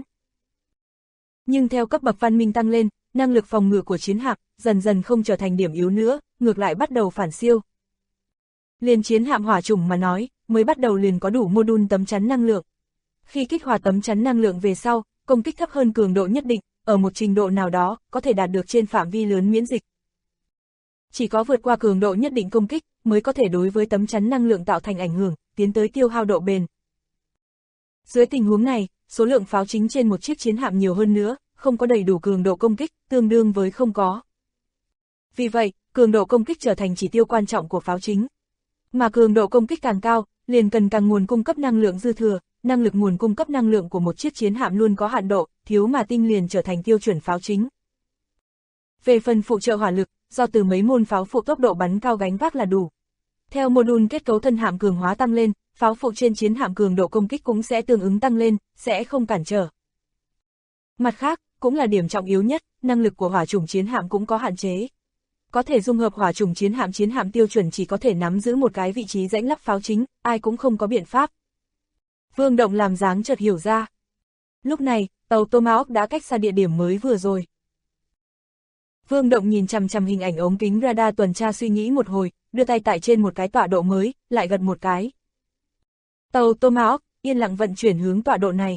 Nhưng theo cấp bậc văn minh tăng lên, năng lực phòng ngự của chiến hạm dần dần không trở thành điểm yếu nữa, ngược lại bắt đầu phản siêu. Liền chiến hạm hỏa chủng mà nói, mới bắt đầu liền có đủ module tấm chắn năng lượng. Khi kích hoạt tấm chắn năng lượng về sau, công kích thấp hơn cường độ nhất định, ở một trình độ nào đó, có thể đạt được trên phạm vi lớn miễn dịch. Chỉ có vượt qua cường độ nhất định công kích, mới có thể đối với tấm chắn năng lượng tạo thành ảnh hưởng, tiến tới tiêu hao độ bền. Dưới tình huống này, số lượng pháo chính trên một chiếc chiến hạm nhiều hơn nữa, không có đầy đủ cường độ công kích, tương đương với không có. Vì vậy, cường độ công kích trở thành chỉ tiêu quan trọng của pháo chính. Mà cường độ công kích càng cao, liền cần càng nguồn cung cấp năng lượng dư thừa, năng lực nguồn cung cấp năng lượng của một chiếc chiến hạm luôn có hạn độ, thiếu mà tinh liền trở thành tiêu chuẩn pháo chính. Về phần phụ trợ hỏa lực, do từ mấy môn pháo phụ tốc độ bắn cao gánh vác là đủ. Theo module kết cấu thân hạm cường hóa tăng lên, pháo phụ trên chiến hạm cường độ công kích cũng sẽ tương ứng tăng lên, sẽ không cản trở. Mặt khác, cũng là điểm trọng yếu nhất, năng lực của hỏa chủng chiến hạm cũng có hạn chế. Có thể dung hợp hỏa chủng chiến hạm tiêu chuẩn chỉ có thể nắm giữ một cái vị trí rãnh lắp pháo chính, ai cũng không có biện pháp. Vương Động làm dáng chợt hiểu ra. Lúc này, tàu Tomahawk đã cách xa địa điểm mới vừa rồi. Vương Động nhìn chằm chằm hình ảnh ống kính radar tuần tra suy nghĩ một hồi, đưa tay tại trên một cái tọa độ mới, lại gật một cái. Tàu Tomahawk, yên lặng vận chuyển hướng tọa độ này.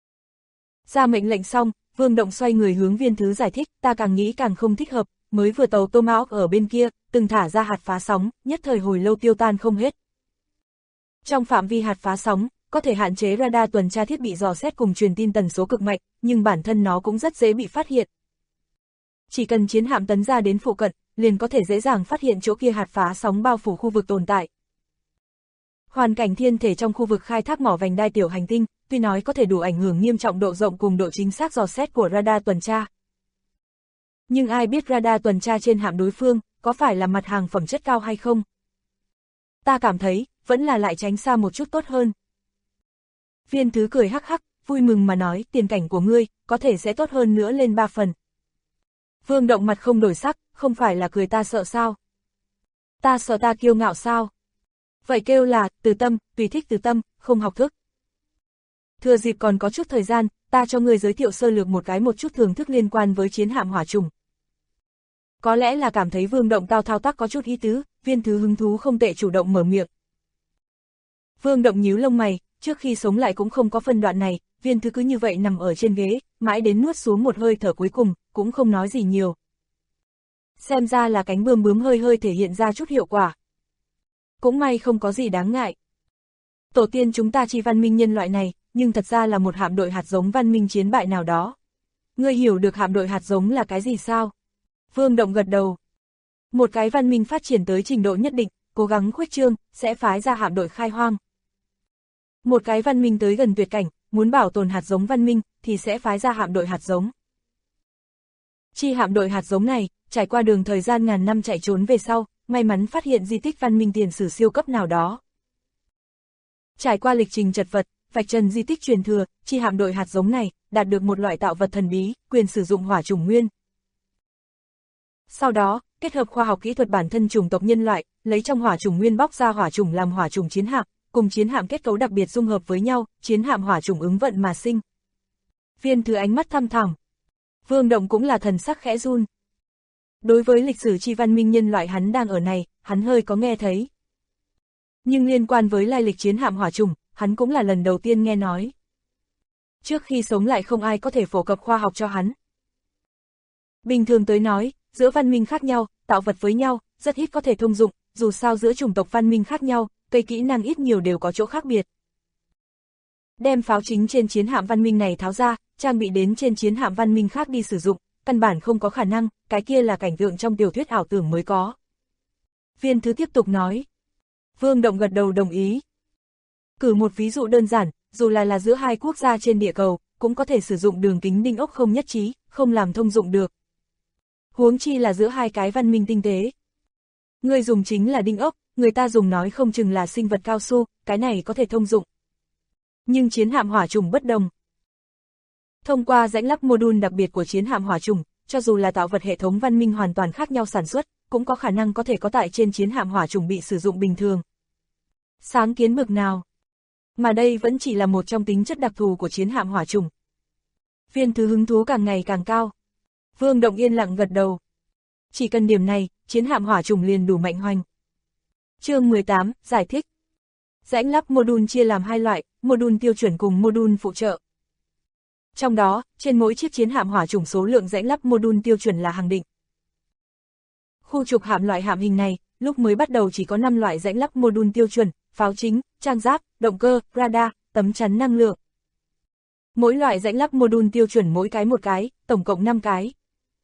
Ra mệnh lệnh xong, Vương Động xoay người hướng Viên Thứ giải thích, ta càng nghĩ càng không thích hợp, mới vừa tàu Tomahawk ở bên kia, từng thả ra hạt phá sóng, nhất thời hồi lâu tiêu tan không hết. Trong phạm vi hạt phá sóng, có thể hạn chế radar tuần tra thiết bị dò xét cùng truyền tin tần số cực mạnh, nhưng bản thân nó cũng rất dễ bị phát hiện. Chỉ cần chiến hạm tấn ra đến phụ cận, liền có thể dễ dàng phát hiện chỗ kia hạt phá sóng bao phủ khu vực tồn tại. Hoàn cảnh thiên thể trong khu vực khai thác mỏ vành đai tiểu hành tinh, tuy nói có thể đủ ảnh hưởng nghiêm trọng độ rộng cùng độ chính xác dò xét của radar tuần tra. Nhưng ai biết radar tuần tra trên hạm đối phương, có phải là mặt hàng phẩm chất cao hay không? Ta cảm thấy, vẫn là lại tránh xa một chút tốt hơn. Viên Thứ cười hắc hắc, vui mừng mà nói, tiền cảnh của ngươi, có thể sẽ tốt hơn nữa lên 3 phần. Vương Động mặt không đổi sắc, không phải là cười ta sợ sao? Ta sợ ta kiêu ngạo sao? Vậy kêu là, từ tâm, tùy thích từ tâm, không học thức. Thừa dịp còn có chút thời gian, ta cho ngươi giới thiệu sơ lược một chút thưởng thức liên quan với chiến hạm hỏa trùng. Có lẽ là cảm thấy Vương Động thao tác có chút ý tứ, Viên Thứ hứng thú không tệ chủ động mở miệng. Vương Động nhíu lông mày, trước khi sống lại cũng không có phân đoạn này, Viên Thứ cứ như vậy nằm ở trên ghế, mãi đến nuốt xuống một hơi thở cuối cùng, cũng không nói gì nhiều. Xem ra là cánh bướm hơi thể hiện ra chút hiệu quả. Cũng may không có gì đáng ngại. Tổ tiên chúng ta chi văn minh nhân loại này, nhưng thật ra là một hạm đội hạt giống văn minh chiến bại nào đó. Ngươi hiểu được hạm đội hạt giống là cái gì sao? Vương Động gật đầu. Một cái văn minh phát triển tới trình độ nhất định, cố gắng khuếch trương, sẽ phái ra hạm đội khai hoang. Một cái văn minh tới gần tuyệt cảnh, muốn bảo tồn hạt giống văn minh, thì sẽ phái ra hạm đội hạt giống. Chi hạm đội hạt giống này, trải qua đường thời gian ngàn năm chạy trốn về sau, may mắn phát hiện di tích văn minh tiền sử siêu cấp nào đó. Trải qua lịch trình chật vật, vạch trần di tích truyền thừa, chi hạm đội hạt giống này, đạt được một loại tạo vật thần bí, quyền sử dụng hỏa chủng nguyên. Sau đó, kết hợp khoa học kỹ thuật bản thân chủng tộc nhân loại, lấy trong hỏa chủng nguyên bóc ra hỏa chủng làm hỏa chủng chiến hạm, cùng chiến hạm kết cấu đặc biệt dung hợp với nhau, chiến hạm hỏa chủng ứng vận mà sinh. Viên Thứ ánh mắt thăm thẳm. Vương Động cũng là thần sắc khẽ run. Đối với lịch sử chi văn minh nhân loại hắn đang ở này, hắn hơi có nghe thấy. Nhưng liên quan với lai lịch chiến hạm hỏa chủng, hắn cũng là lần đầu tiên nghe nói. Trước khi sống lại không ai có thể phổ cập khoa học cho hắn. Bình thường tới nói, giữa văn minh khác nhau, tạo vật với nhau, rất ít có thể thông dụng, dù sao giữa chủng tộc văn minh khác nhau, cây kỹ năng ít nhiều đều có chỗ khác biệt. Đem pháo chính trên chiến hạm văn minh này tháo ra, trang bị đến trên chiến hạm văn minh khác đi sử dụng, căn bản không có khả năng, cái kia là cảnh tượng trong tiểu thuyết ảo tưởng mới có. Viên Thứ tiếp tục nói. Vương Động gật đầu đồng ý. Cử một ví dụ đơn giản, dù là giữa hai quốc gia trên địa cầu, cũng có thể sử dụng đường kính đinh ốc không nhất trí, không làm thông dụng được. Huống chi là giữa hai cái văn minh tinh tế. Người dùng chính là đinh ốc, người ta dùng nói không chừng là sinh vật cao su, cái này có thể thông dụng. Nhưng chiến hạm hỏa chủng bất đồng. Thông qua rãnh lắp module đặc biệt của chiến hạm hỏa chủng, cho dù là tạo vật hệ thống văn minh hoàn toàn khác nhau sản xuất, cũng có khả năng có thể có tại trên chiến hạm hỏa chủng bị sử dụng bình thường. Sáng kiến bực nào? Mà đây vẫn chỉ là một trong tính chất đặc thù của chiến hạm hỏa chủng. Viên Thứ hứng thú càng ngày càng cao. Vương Động yên lặng gật đầu. Chỉ cần điểm này, chiến hạm hỏa chủng liền đủ mạnh hoành. Chương 18, giải thích. Rãnh lắp module chia làm hai loại, module tiêu chuẩn cùng module phụ trợ. Trong đó, trên mỗi chiếc chiến hạm hỏa chủng số lượng rãnh lắp module tiêu chuẩn là hàng định. Khu trục hạm loại hạm hình này, lúc mới bắt đầu chỉ có 5 loại rãnh lắp module tiêu chuẩn, pháo chính, trang giáp, động cơ, radar, tấm chắn năng lượng. Mỗi loại rãnh lắp module tiêu chuẩn mỗi cái một cái, tổng cộng 5 cái.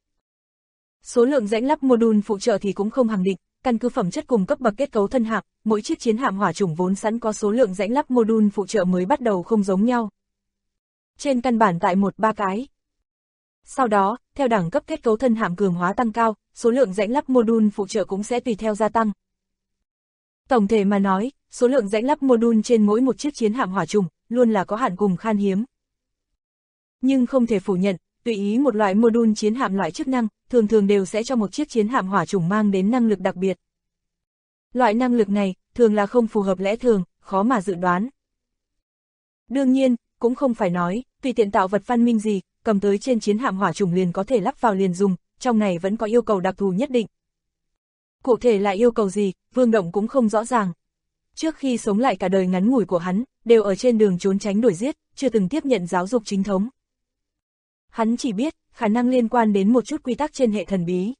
Số lượng rãnh lắp module phụ trợ thì cũng không hàng định, căn cứ phẩm chất cùng cấp bậc kết cấu thân hạm, mỗi chiếc chiến hạm hỏa chủng vốn sẵn có số lượng rãnh lắp module phụ trợ mới bắt đầu không giống nhau. Trên căn bản tại 1-3 cái. Sau đó, theo đẳng cấp kết cấu thân hạm cường hóa tăng cao, số lượng rãnh lắp module phụ trợ cũng sẽ tùy theo gia tăng. Tổng thể mà nói, số lượng rãnh lắp module trên mỗi một chiếc chiến hạm hỏa chủng luôn là có hạn cùng khan hiếm. Nhưng không thể phủ nhận, tùy ý một loại module chiến hạm loại chức năng, thường thường đều sẽ cho một chiếc chiến hạm hỏa chủng mang đến năng lực đặc biệt. Loại năng lực này, thường là không phù hợp lẽ thường, khó mà dự đoán. Đương nhiên, cũng không phải nói, tùy tiện tạo vật văn minh gì, cầm tới trên chiến hạm hỏa chủng liền có thể lắp vào liền dùng, trong này vẫn có yêu cầu đặc thù nhất định. Cụ thể là yêu cầu gì, Vương Động cũng không rõ ràng. Trước khi sống lại cả đời ngắn ngủi của hắn, đều ở trên đường trốn tránh đuổi giết, chưa từng tiếp nhận giáo dục chính thống. Hắn chỉ biết, khả năng liên quan đến một chút quy tắc trên hệ thần bí.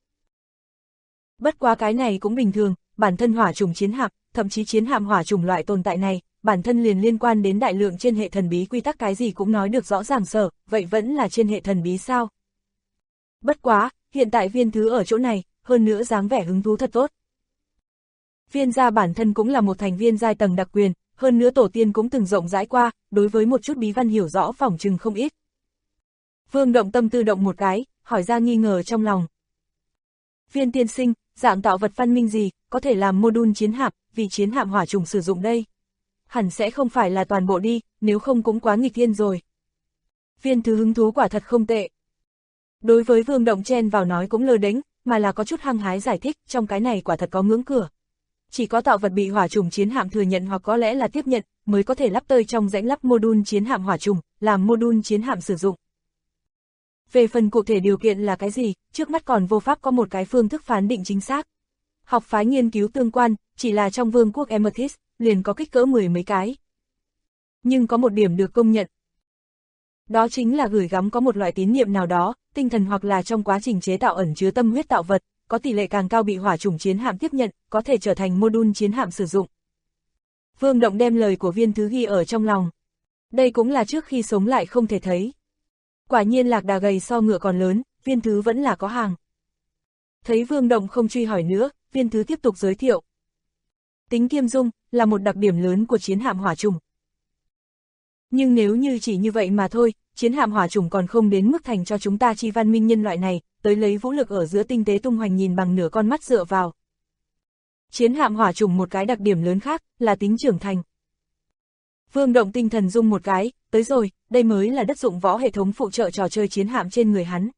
Bất quá cái này cũng bình thường, bản thân hỏa chủng chiến hạm, thậm chí chiến hạm hỏa chủng loại tồn tại này, bản thân liền liên quan đến đại lượng trên hệ thần bí quy tắc, cái gì cũng nói được rõ ràng sở, vậy vẫn là trên hệ thần bí sao? Bất quá, hiện tại Viên Thứ ở chỗ này, hơn nữa dáng vẻ hứng thú thật tốt. Viên gia bản thân cũng là một thành viên giai tầng đặc quyền, hơn nữa tổ tiên cũng từng rộng rãi qua, đối với một chút bí văn hiểu rõ phỏng chừng không ít. Vương Động tâm tư động một cái, hỏi ra nghi ngờ trong lòng. Viên tiên sinh, dạng tạo vật văn minh gì, có thể làm module chiến hạm, vì chiến hạm hỏa chủng sử dụng đây? Hẳn sẽ không phải là toàn bộ đi, nếu không cũng quá nghịch thiên rồi. Viên Thứ hứng thú quả thật không tệ. Đối với Vương Động chen vào nói cũng lơ đễnh, mà là có chút hăng hái giải thích, trong cái này quả thật có ngưỡng cửa. Chỉ có tạo vật bị hỏa chủng chiến hạm thừa nhận hoặc có lẽ là tiếp nhận, mới có thể lắp tơi trong rãnh lắp module chiến hạm hỏa chủng, làm module chiến hạm sử dụng. Về phần cụ thể điều kiện là cái gì, trước mắt còn vô pháp có một cái phương thức phán định chính xác. Học phái nghiên cứu tương quan, chỉ là trong vương quốc Amethyst, liền có kích cỡ 10 mấy cái. Nhưng có một điểm được công nhận. Đó chính là gửi gắm có một loại tín niệm nào đó, tinh thần hoặc là trong quá trình chế tạo ẩn chứa tâm huyết tạo vật, có tỷ lệ càng cao bị hỏa chủng chiến hạm tiếp nhận, có thể trở thành module chiến hạm sử dụng. Vương Động đem lời của Viên Thứ ghi ở trong lòng. Đây cũng là trước khi sống lại không thể thấy. Quả nhiên lạc đà gầy so ngựa còn lớn, Viên Thứ vẫn là có hàng. Thấy Vương Động không truy hỏi nữa, Viên Thứ tiếp tục giới thiệu. Tính kiêm dung, là một đặc điểm lớn của chiến hạm hỏa chủng. Nhưng nếu như chỉ như vậy mà thôi, chiến hạm hỏa chủng còn không đến mức thành cho chúng ta chi văn minh nhân loại này, tới lấy vũ lực ở giữa tinh tế tung hoành nhìn bằng nửa con mắt dựa vào. Chiến hạm hỏa chủng một cái đặc điểm lớn khác, là tính trưởng thành. Vương Động tinh thần rung một cái, tới rồi, đây mới là đất dụng võ hệ thống phụ trợ trò chơi chiến hạm trên người hắn.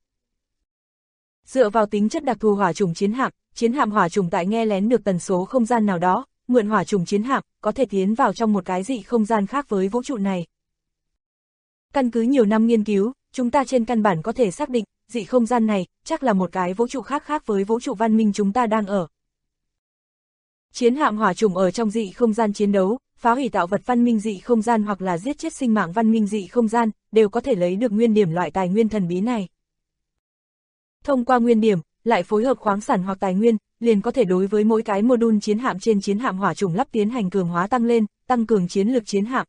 Dựa vào tính chất đặc thù hỏa chủng chiến hạm hỏa chủng tại nghe lén được tần số không gian nào đó, mượn hỏa chủng chiến hạm, có thể tiến vào trong một cái dị không gian khác với vũ trụ này. Căn cứ nhiều năm nghiên cứu, chúng ta trên căn bản có thể xác định, dị không gian này, chắc là một cái vũ trụ khác với vũ trụ văn minh chúng ta đang ở. Chiến hạm hỏa chủng ở trong dị không gian chiến đấu, phá hủy tạo vật văn minh dị không gian hoặc là giết chết sinh mạng văn minh dị không gian, đều có thể lấy được nguyên điểm loại tài nguyên thần bí này. Thông qua nguyên điểm, lại phối hợp khoáng sản hoặc tài nguyên, liền có thể đối với mỗi cái module chiến hạm trên chiến hạm hỏa chủng lắp tiến hành cường hóa tăng lên, tăng cường chiến lược chiến hạm.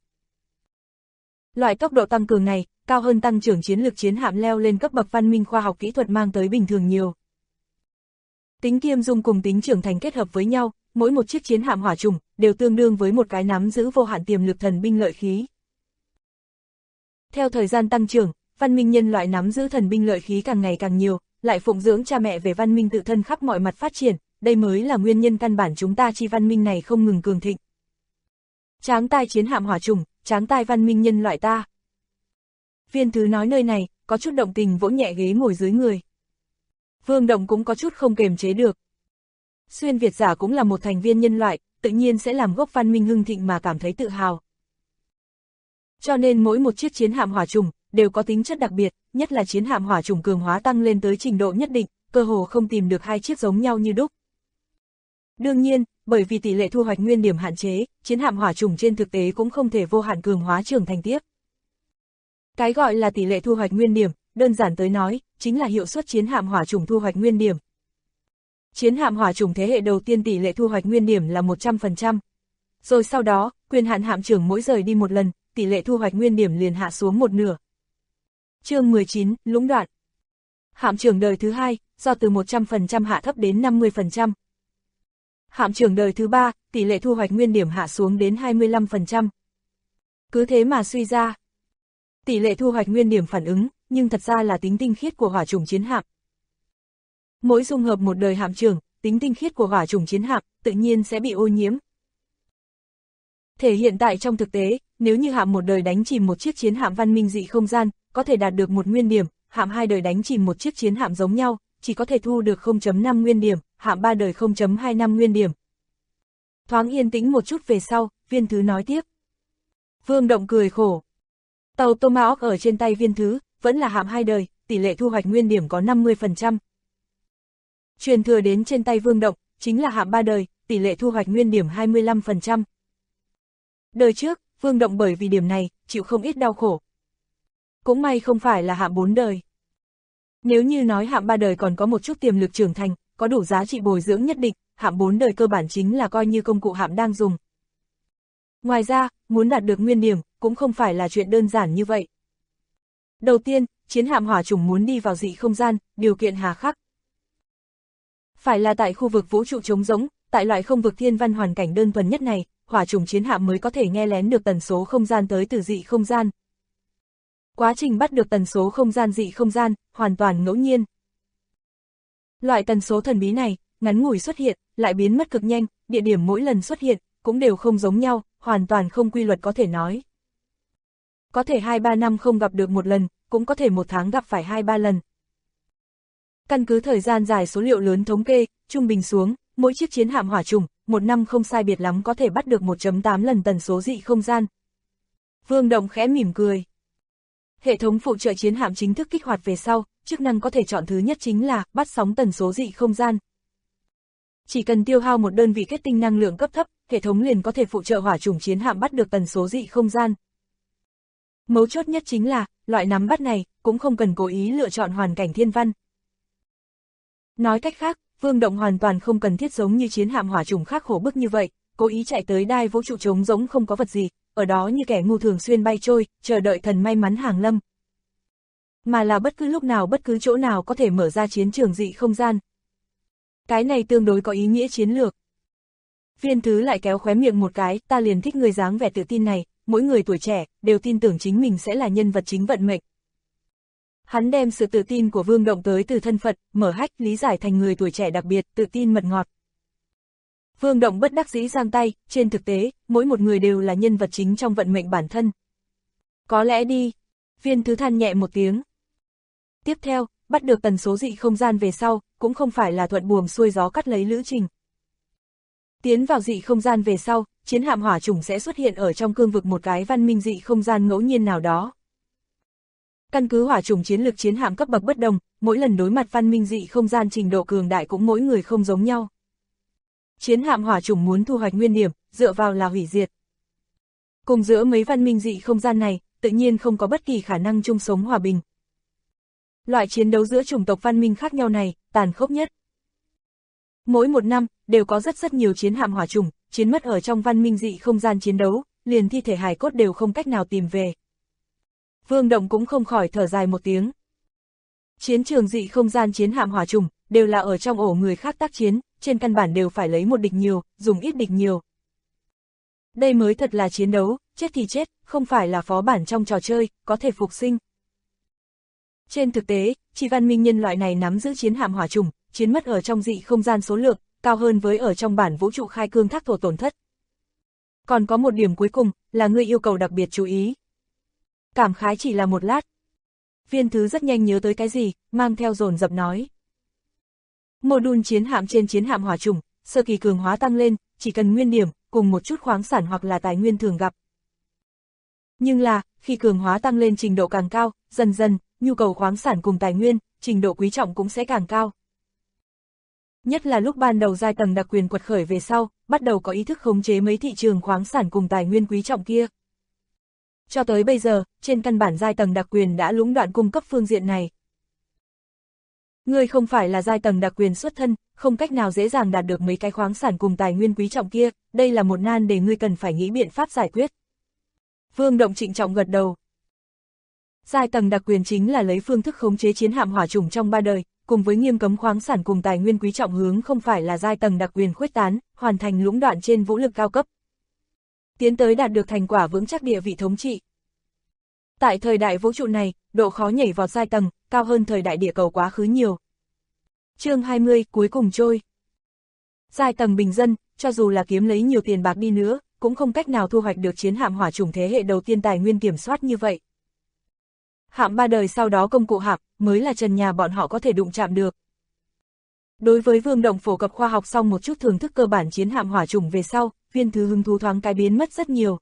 Loại tốc độ tăng cường này, cao hơn tăng trưởng chiến lược chiến hạm leo lên cấp bậc văn minh khoa học kỹ thuật mang tới bình thường nhiều. Tính kiêm dung cùng tính trưởng thành kết hợp với nhau, mỗi một chiếc chiến hạm hỏa chủng đều tương đương với một cái nắm giữ vô hạn tiềm lực thần binh lợi khí. Theo thời gian tăng trưởng, văn minh nhân loại nắm giữ thần binh lợi khí càng ngày càng nhiều, lại phụng dưỡng cha mẹ về văn minh tự thân khắp mọi mặt phát triển, đây mới là nguyên nhân căn bản chúng ta chi văn minh này không ngừng cường thịnh. Tráng tai chiến hạm hỏa chủng, tráng tai văn minh nhân loại ta. Viên Thứ nói nơi này, có chút động tình vỗ nhẹ ghế ngồi dưới người. Vương Động cũng có chút không kềm chế được. Xuyên Việt giả cũng là một thành viên nhân loại, tự nhiên sẽ làm gốc văn minh hưng thịnh mà cảm thấy tự hào. Cho nên mỗi một chiếc chiến hạm hỏa chủng đều có tính chất đặc biệt, nhất là chiến hạm hỏa chủng cường hóa tăng lên tới trình độ nhất định, cơ hồ không tìm được hai chiếc giống nhau như đúc. Đương nhiên, bởi vì tỷ lệ thu hoạch nguyên điểm hạn chế, chiến hạm hỏa chủng trên thực tế cũng không thể vô hạn cường hóa trưởng thành tiếp. Cái gọi là tỷ lệ thu hoạch nguyên điểm, đơn giản tới nói, chính là hiệu suất chiến hạm hỏa chủng thu hoạch nguyên điểm. Chiến hạm hỏa chủng thế hệ đầu tiên tỷ lệ thu hoạch nguyên điểm là 100%. Rồi sau đó, quyền hạn hạm trưởng mỗi rời đi một lần, tỷ lệ thu hoạch nguyên điểm liền hạ xuống một nửa. Chương 19, lũng đoạn. Hạm trưởng đời thứ hai, do từ 100% hạ thấp đến 50%. Hạm trưởng đời thứ ba, tỷ lệ thu hoạch nguyên điểm hạ xuống đến 25%. Cứ thế mà suy ra. Tỷ lệ thu hoạch nguyên điểm phản ứng, nhưng thật ra là tính tinh khiết của hỏa chủng chiến hạm. Mỗi dung hợp một đời hạm trưởng, tính tinh khiết của hỏa chủng chiến hạm, tự nhiên sẽ bị ô nhiễm. Thể hiện tại trong thực tế, nếu như hạm một đời đánh chìm một chiếc chiến hạm văn minh dị không gian, có thể đạt được một nguyên điểm, hạm 2 đời đánh chìm một chiếc chiến hạm giống nhau, chỉ có thể thu được 0.5 nguyên điểm, hạm 3 đời 0.25 nguyên điểm. Thoáng yên tĩnh một chút về sau, Viên Thứ nói tiếp. Vương Động cười khổ. Tàu Tomahawk ở trên tay Viên Thứ, vẫn là hạm 2 đời, tỷ lệ thu hoạch nguyên điểm có 50%. Truyền thừa đến trên tay Vương Động, chính là hạm 3 đời, tỷ lệ thu hoạch nguyên điểm 25%. Đời trước, Vương Động bởi vì điểm này, chịu không ít đau khổ. Cũng may không phải là hạm 4 đời. Nếu như nói hạm 3 đời còn có một chút tiềm lực trưởng thành, có đủ giá trị bồi dưỡng nhất định, hạm 4 đời cơ bản chính là coi như công cụ hạm đang dùng. Ngoài ra, muốn đạt được nguyên điểm, cũng không phải là chuyện đơn giản như vậy. Đầu tiên, chiến hạm hỏa chủng muốn đi vào dị không gian, điều kiện hà khắc. Phải là tại khu vực vũ trụ trống rỗng, tại loại không vực thiên văn hoàn cảnh đơn thuần nhất này, hỏa chủng chiến hạm mới có thể nghe lén được tần số không gian tới từ dị không gian. Quá trình bắt được tần số không gian dị không gian, hoàn toàn ngẫu nhiên. Loại tần số thần bí này, ngắn ngủi xuất hiện, lại biến mất cực nhanh, địa điểm mỗi lần xuất hiện, cũng đều không giống nhau, hoàn toàn không quy luật có thể nói. Có thể 2-3 năm không gặp được một lần, cũng có thể 1 tháng gặp phải 2-3 lần. Căn cứ thời gian dài số liệu lớn thống kê, trung bình xuống, mỗi chiếc chiến hạm hỏa chủng, 1 năm không sai biệt lắm có thể bắt được 1.8 lần tần số dị không gian. Vương Động khẽ mỉm cười. Hệ thống phụ trợ chiến hạm chính thức kích hoạt về sau, chức năng có thể chọn thứ nhất chính là bắt sóng tần số dị không gian. Chỉ cần tiêu hao một đơn vị kết tinh năng lượng cấp thấp, hệ thống liền có thể phụ trợ hỏa chủng chiến hạm bắt được tần số dị không gian. Mấu chốt nhất chính là, loại nắm bắt này, cũng không cần cố ý lựa chọn hoàn cảnh thiên văn. Nói cách khác, Vương Động hoàn toàn không cần thiết giống như chiến hạm hỏa chủng khác khổ bức như vậy, cố ý chạy tới đai vũ trụ trống rỗng không có vật gì, ở đó như kẻ ngu thường xuyên bay trôi, chờ đợi thần may mắn hàng lâm. Mà là bất cứ lúc nào bất cứ chỗ nào có thể mở ra chiến trường dị không gian. Cái này tương đối có ý nghĩa chiến lược. Viên Thứ lại kéo khóe miệng một cái, ta liền thích người dáng vẻ tự tin này, mỗi người tuổi trẻ, đều tin tưởng chính mình sẽ là nhân vật chính vận mệnh. Hắn đem sự tự tin của Vương Động tới từ thân phận, mở hách lý giải thành người tuổi trẻ đặc biệt, tự tin mật ngọt. Vương Động bất đắc dĩ giang tay, trên thực tế, mỗi một người đều là nhân vật chính trong vận mệnh bản thân. Có lẽ đi, Viên Thứ than nhẹ một tiếng. Tiếp theo, bắt được tần số dị không gian về sau, cũng không phải là thuận buồm xuôi gió cắt lấy lữ trình. Tiến vào dị không gian về sau, chiến hạm hỏa chủng sẽ xuất hiện ở trong cương vực một cái văn minh dị không gian ngẫu nhiên nào đó. Căn cứ hỏa chủng chiến lược chiến hạm cấp bậc bất đồng, mỗi lần đối mặt văn minh dị không gian trình độ cường đại cũng mỗi người không giống nhau. Chiến hạm hỏa chủng muốn thu hoạch nguyên điểm, dựa vào là hủy diệt. Cùng giữa mấy văn minh dị không gian này, tự nhiên không có bất kỳ khả năng chung sống hòa bình. Loại chiến đấu giữa chủng tộc văn minh khác nhau này, tàn khốc nhất. Mỗi một năm, đều có rất nhiều chiến hạm hỏa chủng, chiến mất ở trong văn minh dị không gian chiến đấu, liền thi thể hài cốt đều không cách nào tìm về. Vương Động cũng không khỏi thở dài một tiếng. Chiến trường dị không gian chiến hạm hỏa chủng, đều là ở trong ổ người khác tác chiến, trên căn bản đều phải lấy một địch nhiều, dùng ít địch nhiều. Đây mới thật là chiến đấu, chết thì chết, không phải là phó bản trong trò chơi, có thể phục sinh. Trên thực tế, chỉ văn minh nhân loại này nắm giữ chiến hạm hỏa chủng, chiến mất ở trong dị không gian số lượng, cao hơn với ở trong bản vũ trụ khai cương thác thổ tổn thất. Còn có một điểm cuối cùng, là ngươi yêu cầu đặc biệt chú ý. Cảm khái chỉ là một lát. Viên Thứ rất nhanh nhớ tới cái gì, mang theo dồn dập nói. Mô-đun chiến hạm trên chiến hạm hỏa chủng, sơ kỳ cường hóa tăng lên, chỉ cần nguyên điểm, cùng một chút khoáng sản hoặc là tài nguyên thường gặp. Nhưng là, khi cường hóa tăng lên trình độ càng cao, dần dần, nhu cầu khoáng sản cùng tài nguyên, trình độ quý trọng cũng sẽ càng cao. Nhất là lúc ban đầu giai tầng đặc quyền quật khởi về sau, bắt đầu có ý thức khống chế mấy thị trường khoáng sản cùng tài nguyên quý trọng kia. Cho tới bây giờ, trên căn bản giai tầng đặc quyền đã lũng đoạn cung cấp phương diện này. Ngươi không phải là giai tầng đặc quyền xuất thân, không cách nào dễ dàng đạt được mấy cái khoáng sản cùng tài nguyên quý trọng kia, đây là một nan đề ngươi cần phải nghĩ biện pháp giải quyết. Vương Động trịnh trọng gật đầu. Giai tầng đặc quyền chính là lấy phương thức khống chế chiến hạm hỏa chủng trong 3 đời, cùng với nghiêm cấm khoáng sản cùng tài nguyên quý trọng hướng không phải là giai tầng đặc quyền khuếch tán, hoàn thành lũng đoạn trên vũ lực cao cấp. Tiến tới đạt được thành quả vững chắc địa vị thống trị. Tại thời đại vũ trụ này, độ khó nhảy vọt giai tầng, cao hơn thời đại địa cầu quá khứ nhiều. Chương 20, cuối cùng trôi. Giai tầng bình dân, cho dù là kiếm lấy nhiều tiền bạc đi nữa, cũng không cách nào thu hoạch được chiến hạm hỏa chủng thế hệ đầu tiên tài nguyên kiểm soát như vậy. Hạm 3 đời sau đó công cụ hạm, mới là trần nhà bọn họ có thể đụng chạm được. Đối với Vương Động phổ cập khoa học xong một chút thưởng thức cơ bản chiến hạm hỏa chủng về sau, Viên Thứ hứng thú thoáng cái biến mất rất nhiều.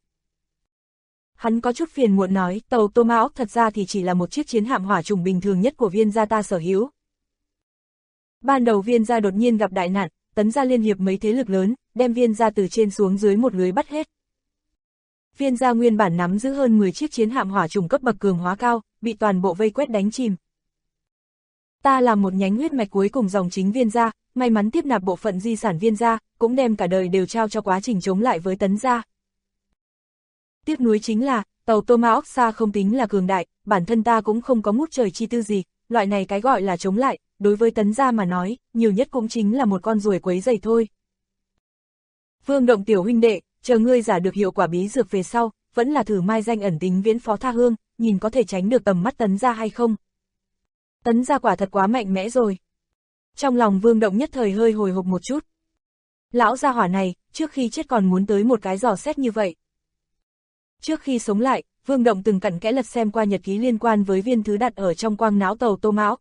Hắn có chút phiền muộn nói, tàu Tomahawk thật ra thì chỉ là một chiếc chiến hạm hỏa chủng bình thường nhất của Viên gia ta sở hữu. Ban đầu Viên gia đột nhiên gặp đại nạn, Tấn gia liên hiệp mấy thế lực lớn, đem Viên gia từ trên xuống dưới một lưới bắt hết. Viên gia nguyên bản nắm giữ hơn 10 chiếc chiến hạm hỏa chủng cấp bậc cường hóa cao, bị toàn bộ vây quét đánh chìm. Ta là một nhánh huyết mạch cuối cùng dòng chính Viên gia, may mắn tiếp nạp bộ phận di sản Viên gia, cũng đem cả đời đều trao cho quá trình chống lại với Tấn gia. Tiếc nuối chính là, tàu Tomahawk xa không tính là cường đại, bản thân ta cũng không có ngút trời chi tư gì, loại này cái gọi là chống lại, đối với Tấn gia mà nói, nhiều nhất cũng chính là một con ruồi quấy rầy thôi. Vương Động tiểu huynh đệ, chờ ngươi giả được hiệu quả bí dược về sau, vẫn là thử mai danh ẩn tính viễn phó tha hương, nhìn có thể tránh được tầm mắt Tấn gia hay không. Tấn gia quả thật quá mạnh mẽ rồi. Trong lòng Vương Động nhất thời hơi hồi hộp một chút. Lão gia hỏa này, trước khi chết còn muốn tới một cái dò xét như vậy. Trước khi sống lại, Vương Động từng cặn kẽ lật xem qua nhật ký liên quan với Viên Thứ đặt ở trong quang não tàu Tomahawk.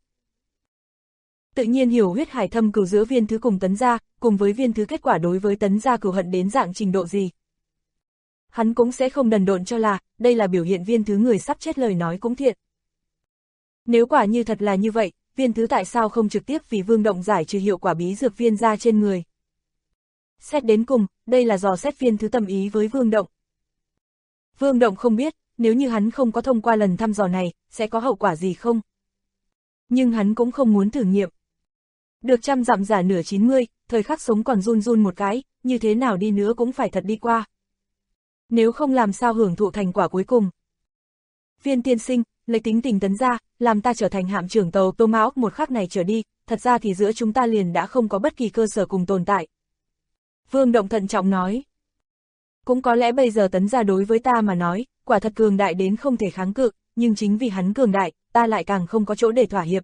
Tự nhiên hiểu huyết hải thâm cừu giữa Viên Thứ cùng Tấn gia, cùng với Viên Thứ kết quả đối với Tấn gia cừu hận đến dạng trình độ gì. Hắn cũng sẽ không đần độn cho là, đây là biểu hiện Viên Thứ người sắp chết lời nói cũng thiện. Nếu quả như thật là như vậy, Viên Thứ tại sao không trực tiếp vì Vương Động giải trừ hiệu quả bí dược viên ra trên người. Xét đến cùng, đây là dò xét Viên Thứ tâm ý với Vương Động. Vương Động không biết, nếu như hắn không có thông qua lần thăm dò này, sẽ có hậu quả gì không? Nhưng hắn cũng không muốn thử nghiệm. Được trăm dặm giả nửa 90, thời khắc sống còn run run một cái, như thế nào đi nữa cũng phải thật đi qua. Nếu không làm sao hưởng thụ thành quả cuối cùng. Viên tiên sinh, lấy tính tình Tấn gia, làm ta trở thành hạm trưởng tàu Tomahawk một khắc này trở đi, thật ra thì giữa chúng ta liền đã không có bất kỳ cơ sở cùng tồn tại. Vương Động thận trọng nói. Cũng có lẽ bây giờ Tấn gia đối với ta mà nói, quả thật cường đại đến không thể kháng cự, nhưng chính vì hắn cường đại, ta lại càng không có chỗ để thỏa hiệp.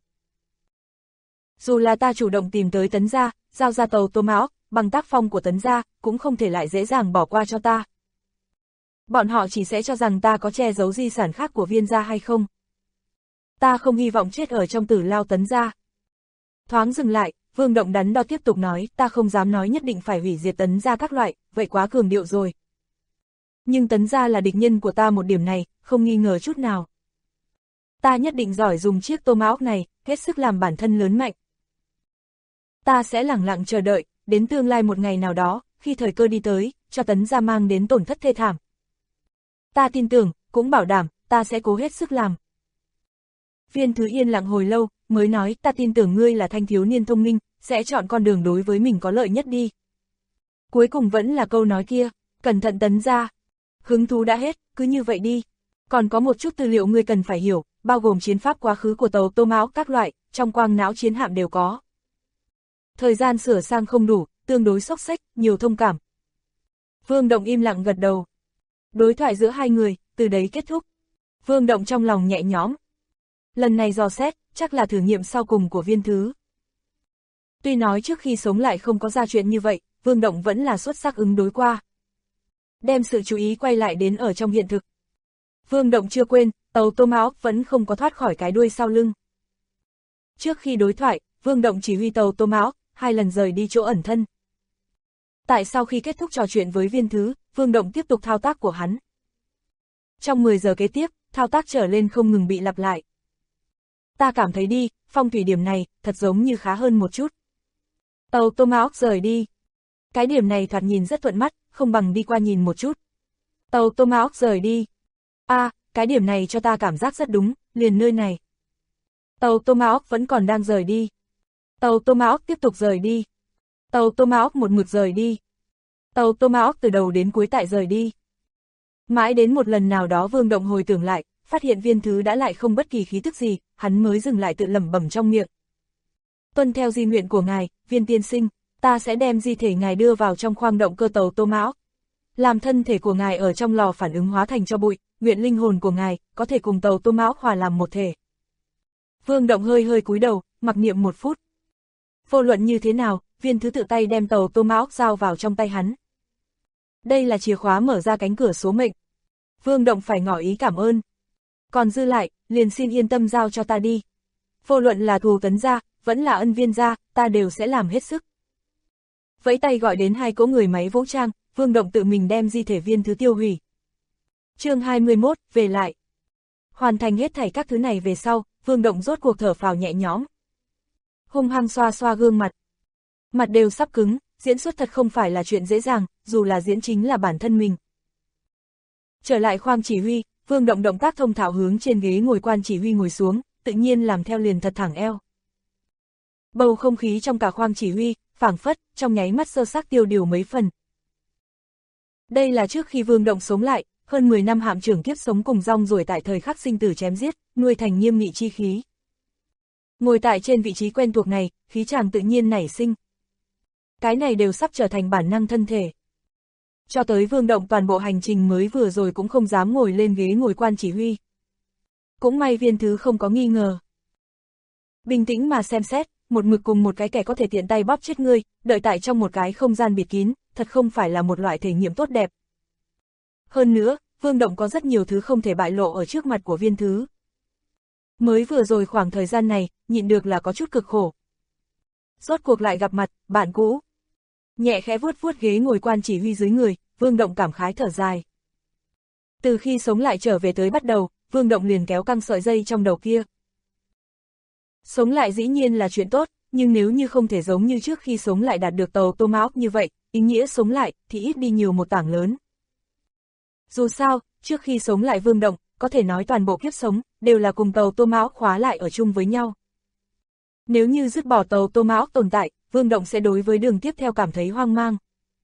Dù là ta chủ động tìm tới Tấn gia, giao ra tàu Tomahawk, bằng tác phong của Tấn gia, cũng không thể lại dễ dàng bỏ qua cho ta. Bọn họ chỉ sẽ cho rằng ta có che giấu di sản khác của Viên gia hay không. Ta không hy vọng chết ở trong tử lao Tấn gia. Thoáng dừng lại, Vương Động đắn đo tiếp tục nói, ta không dám nói nhất định phải hủy diệt Tấn gia các loại, vậy quá cường điệu rồi. Nhưng Tấn gia là địch nhân của ta một điểm này, không nghi ngờ chút nào. Ta nhất định giỏi dùng chiếc Tomahawk này, hết sức làm bản thân lớn mạnh. Ta sẽ lẳng lặng chờ đợi, đến tương lai một ngày nào đó, khi thời cơ đi tới, cho Tấn gia mang đến tổn thất thê thảm. Ta tin tưởng, cũng bảo đảm, ta sẽ cố hết sức làm. Viên Thứ yên lặng hồi lâu, mới nói, ta tin tưởng ngươi là thanh thiếu niên thông minh, sẽ chọn con đường đối với mình có lợi nhất đi. Cuối cùng vẫn là câu nói kia, cẩn thận Tấn gia. Hứng thú đã hết, cứ như vậy đi. Còn có một chút tư liệu ngươi cần phải hiểu, bao gồm chiến pháp quá khứ của tàu Tomahawk các loại, trong quang não chiến hạm đều có. Thời gian sửa sang không đủ, tương đối xốc xếch, nhiều thông cảm. Vương Động im lặng gật đầu. Đối thoại giữa hai người, từ đấy kết thúc. Vương Động trong lòng nhẹ nhõm. Lần này dò xét, chắc là thử nghiệm sau cùng của Viên Thứ. Tuy nói trước khi sống lại không có ra chuyện như vậy, Vương Động vẫn là xuất sắc ứng đối qua. Đem sự chú ý quay lại đến ở trong hiện thực. Vương Động chưa quên, tàu Tomahawk vẫn không có thoát khỏi cái đuôi sau lưng. Trước khi đối thoại, Vương Động chỉ huy tàu Tomahawk 2 lần rời đi chỗ ẩn thân. Tại sau khi kết thúc trò chuyện với Viên Thứ, Vương Động tiếp tục thao tác của hắn. Trong 10 giờ kế tiếp, thao tác trở lên không ngừng bị lặp lại. Ta cảm thấy đi, phong thủy điểm này, thật giống như khá hơn một chút. Tàu Tomahawk rời đi. Cái điểm này thoạt nhìn rất thuận mắt, không bằng đi qua nhìn một chút. Tàu Tomahawk rời đi. Cái điểm này cho ta cảm giác rất đúng, liền nơi này. Tàu Tomahawk vẫn còn đang rời đi. Tàu Tomahawk tiếp tục rời đi. Tàu Tomahawk một mực rời đi. Tàu Tomahawk từ đầu đến cuối tại rời đi. Mãi đến một lần nào đó Vương Động hồi tưởng lại, phát hiện Viên Thứ đã lại không bất kỳ khí tức gì, hắn mới dừng lại tự lẩm bẩm trong miệng. Tuân theo di nguyện của ngài, Viên tiên sinh, ta sẽ đem di thể ngài đưa vào trong khoang động cơ tàu Tomahawk. Làm thân thể của ngài ở trong lò phản ứng hóa thành tro bụi, nguyện linh hồn của ngài có thể cùng tàu Tomahawk hòa làm một thể. Vương Động hơi hơi cúi đầu, mặc niệm 1 phút. Vô luận như thế nào, Viên Thứ tự tay đem tàu Tomahawk giao vào trong tay hắn. Đây là chìa khóa mở ra cánh cửa số mệnh. Vương Động phải ngỏ ý cảm ơn. Còn dư lại, liền xin yên tâm giao cho ta đi. Vô luận là thù tấn gia, vẫn là ân viên gia, ta đều sẽ làm hết sức. Vẫy tay gọi đến 2 cỗ người máy vũ trang, Vương Động tự mình đem di thể Viên Thứ tiêu hủy. Chương 21, về lại. Hoàn thành hết thảy các thứ này về sau, Vương Động rốt cuộc thở phào nhẹ nhõm. Hung hăng xoa xoa gương mặt. Mặt đều sắp cứng, diễn xuất thật không phải là chuyện dễ dàng, dù là diễn chính là bản thân mình. Trở lại khoang chỉ huy, Vương Động động tác thông thạo hướng trên ghế ngồi quan chỉ huy ngồi xuống, tự nhiên làm theo liền thật thẳng eo. Bầu không khí trong cả khoang chỉ huy, phảng phất, trong nháy mắt sơ xác tiêu điều mấy phần. Đây là trước khi Vương Động sống lại, hơn 10 năm hạm trưởng kiếp sống cùng rong ruổi tại thời khắc sinh tử chém giết, nuôi thành nghiêm nghị chi khí. Ngồi tại trên vị trí quen thuộc này, khí chàng tự nhiên nảy sinh. Cái này đều sắp trở thành bản năng thân thể. Cho tới Vương Động toàn bộ hành trình mới vừa rồi cũng không dám ngồi lên ghế ngồi quan chỉ huy. Cũng may Viên Thứ không có nghi ngờ. Bình tĩnh mà xem xét, một mực cùng một cái kẻ có thể tiện tay bóp chết ngươi, đợi tại trong một cái không gian bịt kín, thật không phải là một loại thể nghiệm tốt đẹp. Hơn nữa, Vương Động có rất nhiều thứ không thể bại lộ ở trước mặt của Viên Thứ. Mới vừa rồi khoảng thời gian này, nhịn được là có chút cực khổ. Rốt cuộc lại gặp mặt, bạn cũ. Nhẹ khẽ vuốt vuốt ghế ngồi quan chỉ huy dưới người, Vương Động cảm khái thở dài. Từ khi sống lại trở về tới bắt đầu, Vương Động liền kéo căng sợi dây trong đầu kia. Sống lại dĩ nhiên là chuyện tốt, nhưng nếu như không thể giống như trước khi sống lại đạt được tàu tô mão như vậy, ý nghĩa sống lại thì ít đi nhiều một tảng lớn. Dù sao, trước khi sống lại Vương Động, có thể nói toàn bộ kiếp sống, đều là cùng tàu tô mão khóa lại ở chung với nhau. Nếu như dứt bỏ tàu tô mão tồn tại, Vương Động sẽ đối với đường tiếp theo cảm thấy hoang mang.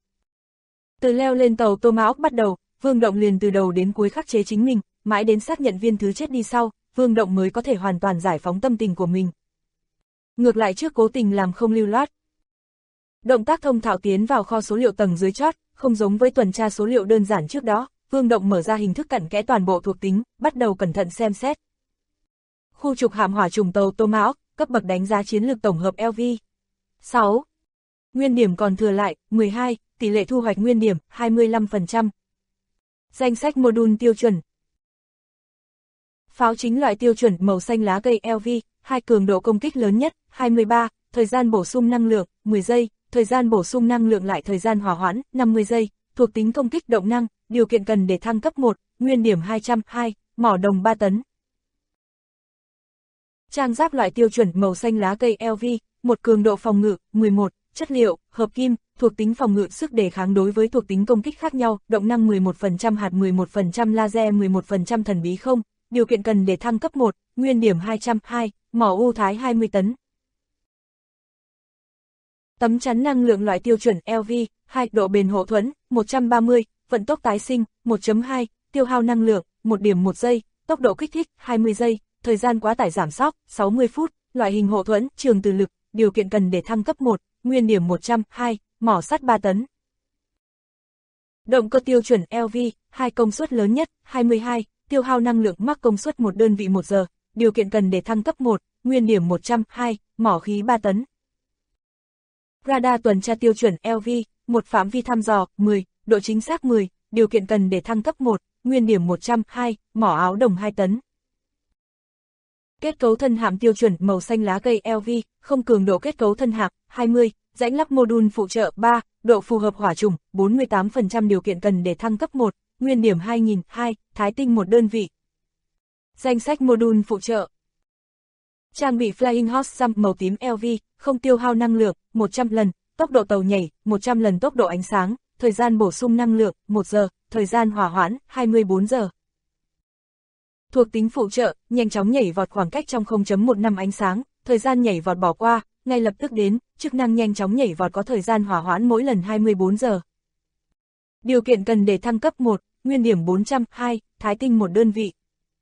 Từ leo lên tàu tô mão bắt đầu, Vương Động liền từ đầu đến cuối khắc chế chính mình, mãi đến xác nhận Viên Thứ chết đi sau, Vương Động mới có thể hoàn toàn giải phóng tâm tình của mình. Ngược lại trước cố tình làm không lưu loát. Động tác thông thạo tiến vào kho số liệu tầng dưới chót, không giống với tuần tra số liệu đơn giản trước đó, Vương Động mở ra hình thức cặn kẽ toàn bộ thuộc tính, bắt đầu cẩn thận xem xét. Khu trục hạm hỏa trùng tàu tô mão, cấp bậc đánh giá chiến lược tổng hợp LV. 6. Nguyên điểm còn thừa lại, 12, tỷ lệ thu hoạch nguyên điểm, 25%. Danh sách module tiêu chuẩn. Pháo chính loại tiêu chuẩn màu xanh lá cây LV, 2 cường độ công kích lớn nhất, 23, thời gian bổ sung năng lượng, 10 giây, thời gian bổ sung năng lượng lại thời gian hỏa hoãn, 50 giây, thuộc tính công kích động năng, điều kiện cần để thăng cấp 1, nguyên điểm 202, mỏ đồng 3 tấn. Trang giáp loại tiêu chuẩn màu xanh lá cây LV, 1 cường độ phòng ngự, 11, chất liệu, hợp kim, thuộc tính phòng ngự sức đề kháng đối với thuộc tính công kích khác nhau, động năng 11% hạt 11% laser 11% thần bí không, điều kiện cần để thăng cấp 1, nguyên điểm 202, mỏ u thái 20 tấn. Tấm chắn năng lượng loại tiêu chuẩn LV, 2 độ bền hộ thuẫn, 130, vận tốc tái sinh, 1.2, tiêu hao năng lượng, 1 điểm 1 giây, tốc độ kích thích, 20 giây, thời gian quá tải giảm sóc, 60 phút, loại hình hộ thuẫn, trường từ lực, điều kiện cần để thăng cấp 1, nguyên điểm 102, mỏ sắt 3 tấn. Động cơ tiêu chuẩn LV, 2 công suất lớn nhất, 22, tiêu hao năng lượng mắc công suất 1 đơn vị 1 giờ, điều kiện cần để thăng cấp 1, nguyên điểm 102, mỏ khí 3 tấn. Radar tuần tra tiêu chuẩn LV, 1 phạm vi thăm dò, 10, độ chính xác 10, điều kiện cần để thăng cấp 1, nguyên điểm 102, mỏ áo đồng 2 tấn. Kết cấu thân hạm tiêu chuẩn màu xanh lá cây LV, không cường độ kết cấu thân hạm, 20, rãnh lắp module phụ trợ 3, độ phù hợp hỏa trùng, 48% điều kiện cần để thăng cấp 1, nguyên điểm 2002, thái tinh 1 đơn vị. Danh sách module phụ trợ. Trang bị Flying Horse Jump màu tím LV, không tiêu hao năng lượng, 100 lần, tốc độ tàu nhảy, 100 lần tốc độ ánh sáng, thời gian bổ sung năng lượng, 1 giờ, thời gian hỏa hoãn, 24 giờ. Thuộc tính phụ trợ, nhanh chóng nhảy vọt khoảng cách trong 0.1 năm ánh sáng, thời gian nhảy vọt bỏ qua, ngay lập tức đến, chức năng nhanh chóng nhảy vọt có thời gian hỏa hoãn mỗi lần 24 giờ. Điều kiện cần để thăng cấp 1, nguyên điểm 402, thái tinh 1 đơn vị.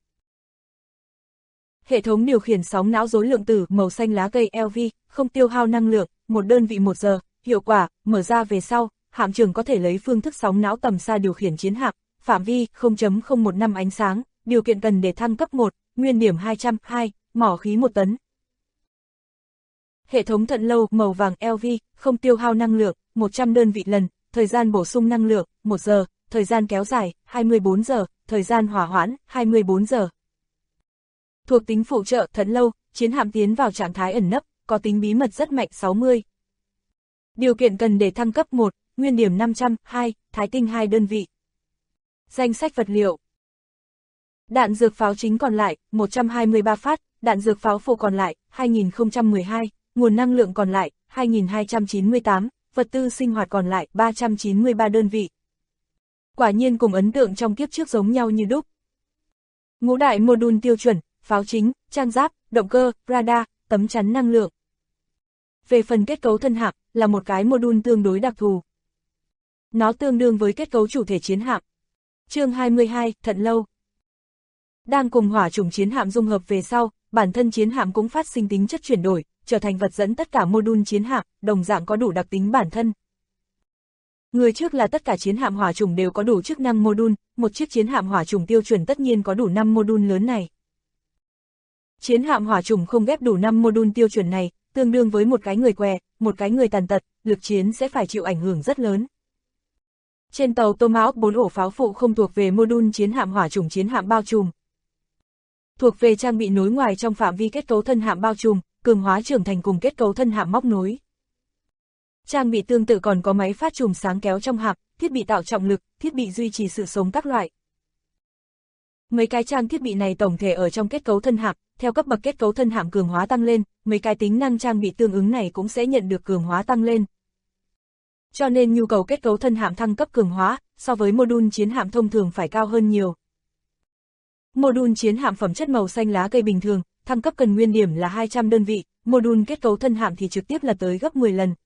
Hệ thống điều khiển sóng não rối lượng tử màu xanh lá cây LV, không tiêu hao năng lượng, 1 đơn vị 1 giờ, hiệu quả, mở ra về sau, hạm trưởng có thể lấy phương thức sóng não tầm xa điều khiển chiến hạm, phạm vi 0.015 năm ánh sáng, điều kiện cần để thăng cấp 1, nguyên điểm 202, mỏ khí 1 tấn. Hệ thống thận lâu màu vàng LV, không tiêu hao năng lượng, 100 đơn vị lần, thời gian bổ sung năng lượng, 1 giờ, thời gian kéo dài, 24 giờ, thời gian hỏa hoãn, 24 giờ. Thuộc tính phụ trợ Thận Lâu, chiến hạm tiến vào trạng thái ẩn nấp, có tính bí mật rất mạnh 60. Điều kiện cần để thăng cấp 1, nguyên điểm 500, 2, thái tinh 2 đơn vị. Danh sách vật liệu. Đạn dược pháo chính còn lại, 123 phát, đạn dược pháo phụ còn lại, 2012, nguồn năng lượng còn lại, 2298, vật tư sinh hoạt còn lại, 393 đơn vị. Quả nhiên cùng ấn tượng trong kiếp trước giống nhau như đúc. Ngũ đại module tiêu chuẩn, pháo chính, trang giáp, động cơ, radar, tấm chắn năng lượng. Về phần kết cấu thân hạm, là một cái module tương đối đặc thù. Nó tương đương với kết cấu chủ thể chiến hạm. Chương 22, Thận Lâu. Đang cùng hỏa chủng chiến hạm dung hợp về sau, bản thân chiến hạm cũng phát sinh tính chất chuyển đổi, trở thành vật dẫn tất cả module chiến hạm, đồng dạng có đủ đặc tính bản thân. Người trước là tất cả chiến hạm hỏa chủng đều có đủ chức năng module, một chiếc chiến hạm hỏa chủng tiêu chuẩn tất nhiên có đủ 5 module lớn này. Chiến hạm hỏa chủng không ghép đủ 5 module tiêu chuẩn này, tương đương với một cái người què, một cái người tàn tật, lực chiến sẽ phải chịu ảnh hưởng rất lớn. Trên tàu Tomahawk 4 ổ pháo phụ không thuộc về module chiến hạm hỏa chủng chiến hạm bao trùm. Thuộc về trang bị nối ngoài trong phạm vi kết cấu thân hạm bao trùm, cường hóa trưởng thành cùng kết cấu thân hạm móc nối. Trang bị tương tự còn có máy phát chùm sáng kéo trong hạm, thiết bị tạo trọng lực, thiết bị duy trì sự sống các loại. Mấy cái trang thiết bị này tổng thể ở trong kết cấu thân hạm, theo cấp bậc kết cấu thân hạm cường hóa tăng lên, mấy cái tính năng trang bị tương ứng này cũng sẽ nhận được cường hóa tăng lên. Cho nên nhu cầu kết cấu thân hạm thăng cấp cường hóa, so với module chiến hạm thông thường phải cao hơn nhiều. Module chiến hạm phẩm chất màu xanh lá cây bình thường, thăng cấp cần nguyên điểm là 200 đơn vị, module kết cấu thân hạm thì trực tiếp là tới gấp 10 lần.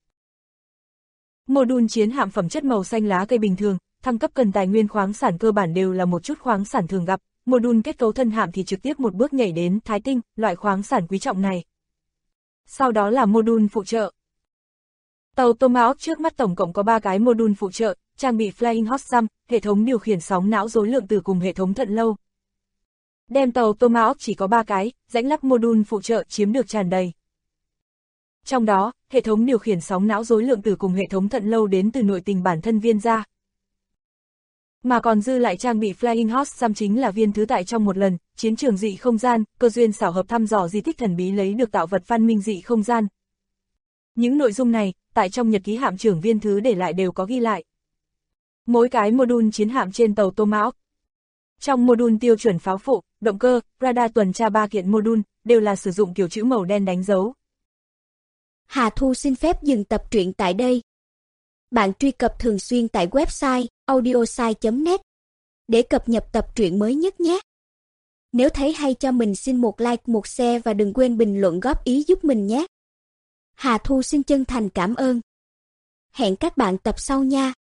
Module chiến hạm phẩm chất màu xanh lá cây bình thường, thăng cấp cần tài nguyên khoáng sản cơ bản đều là một chút khoáng sản thường gặp, module kết cấu thân hạm thì trực tiếp một bước nhảy đến thái tinh, loại khoáng sản quý trọng này. Sau đó là module phụ trợ. Tàu Tomahawk trước mắt tổng cộng có 3 cái module phụ trợ, trang bị Flying Hot Jump, hệ thống điều khiển sóng não rối lượng tử cùng hệ thống Thận Lâu. Đem tàu Tomahawk chỉ có 3 cái, rãnh lắp module phụ trợ chiếm được tràn đầy. Trong đó, hệ thống điều khiển sóng não rối lượng tử cùng hệ thống Thận Lâu đến từ nội tình bản thân viên ra. Mà còn dư lại trang bị Flying Hot Jump chính là viên thứ tại trong một lần, chiến trường dị không gian, cơ duyên xảo hợp thăm dò di tích thần bí lấy được tạo vật văn minh dị không gian. Những nội dung này, tại trong nhật ký hạm trưởng viên thứ để lại đều có ghi lại. Mỗi cái module chiến hạm trên tàu Tomahawk. Trong module tiêu chuẩn pháo phụ, động cơ, radar tuần tra 3 kiện module, đều là sử dụng kiểu chữ màu đen đánh dấu. Hà Thu xin phép dừng tập truyện tại đây. Bạn truy cập thường xuyên tại website audiosai.net để cập nhật tập truyện mới nhất nhé. Nếu thấy hay cho mình xin một like, một share và đừng quên bình luận góp ý giúp mình nhé. Hà Thu xin chân thành cảm ơn. Hẹn các bạn tập sau nha.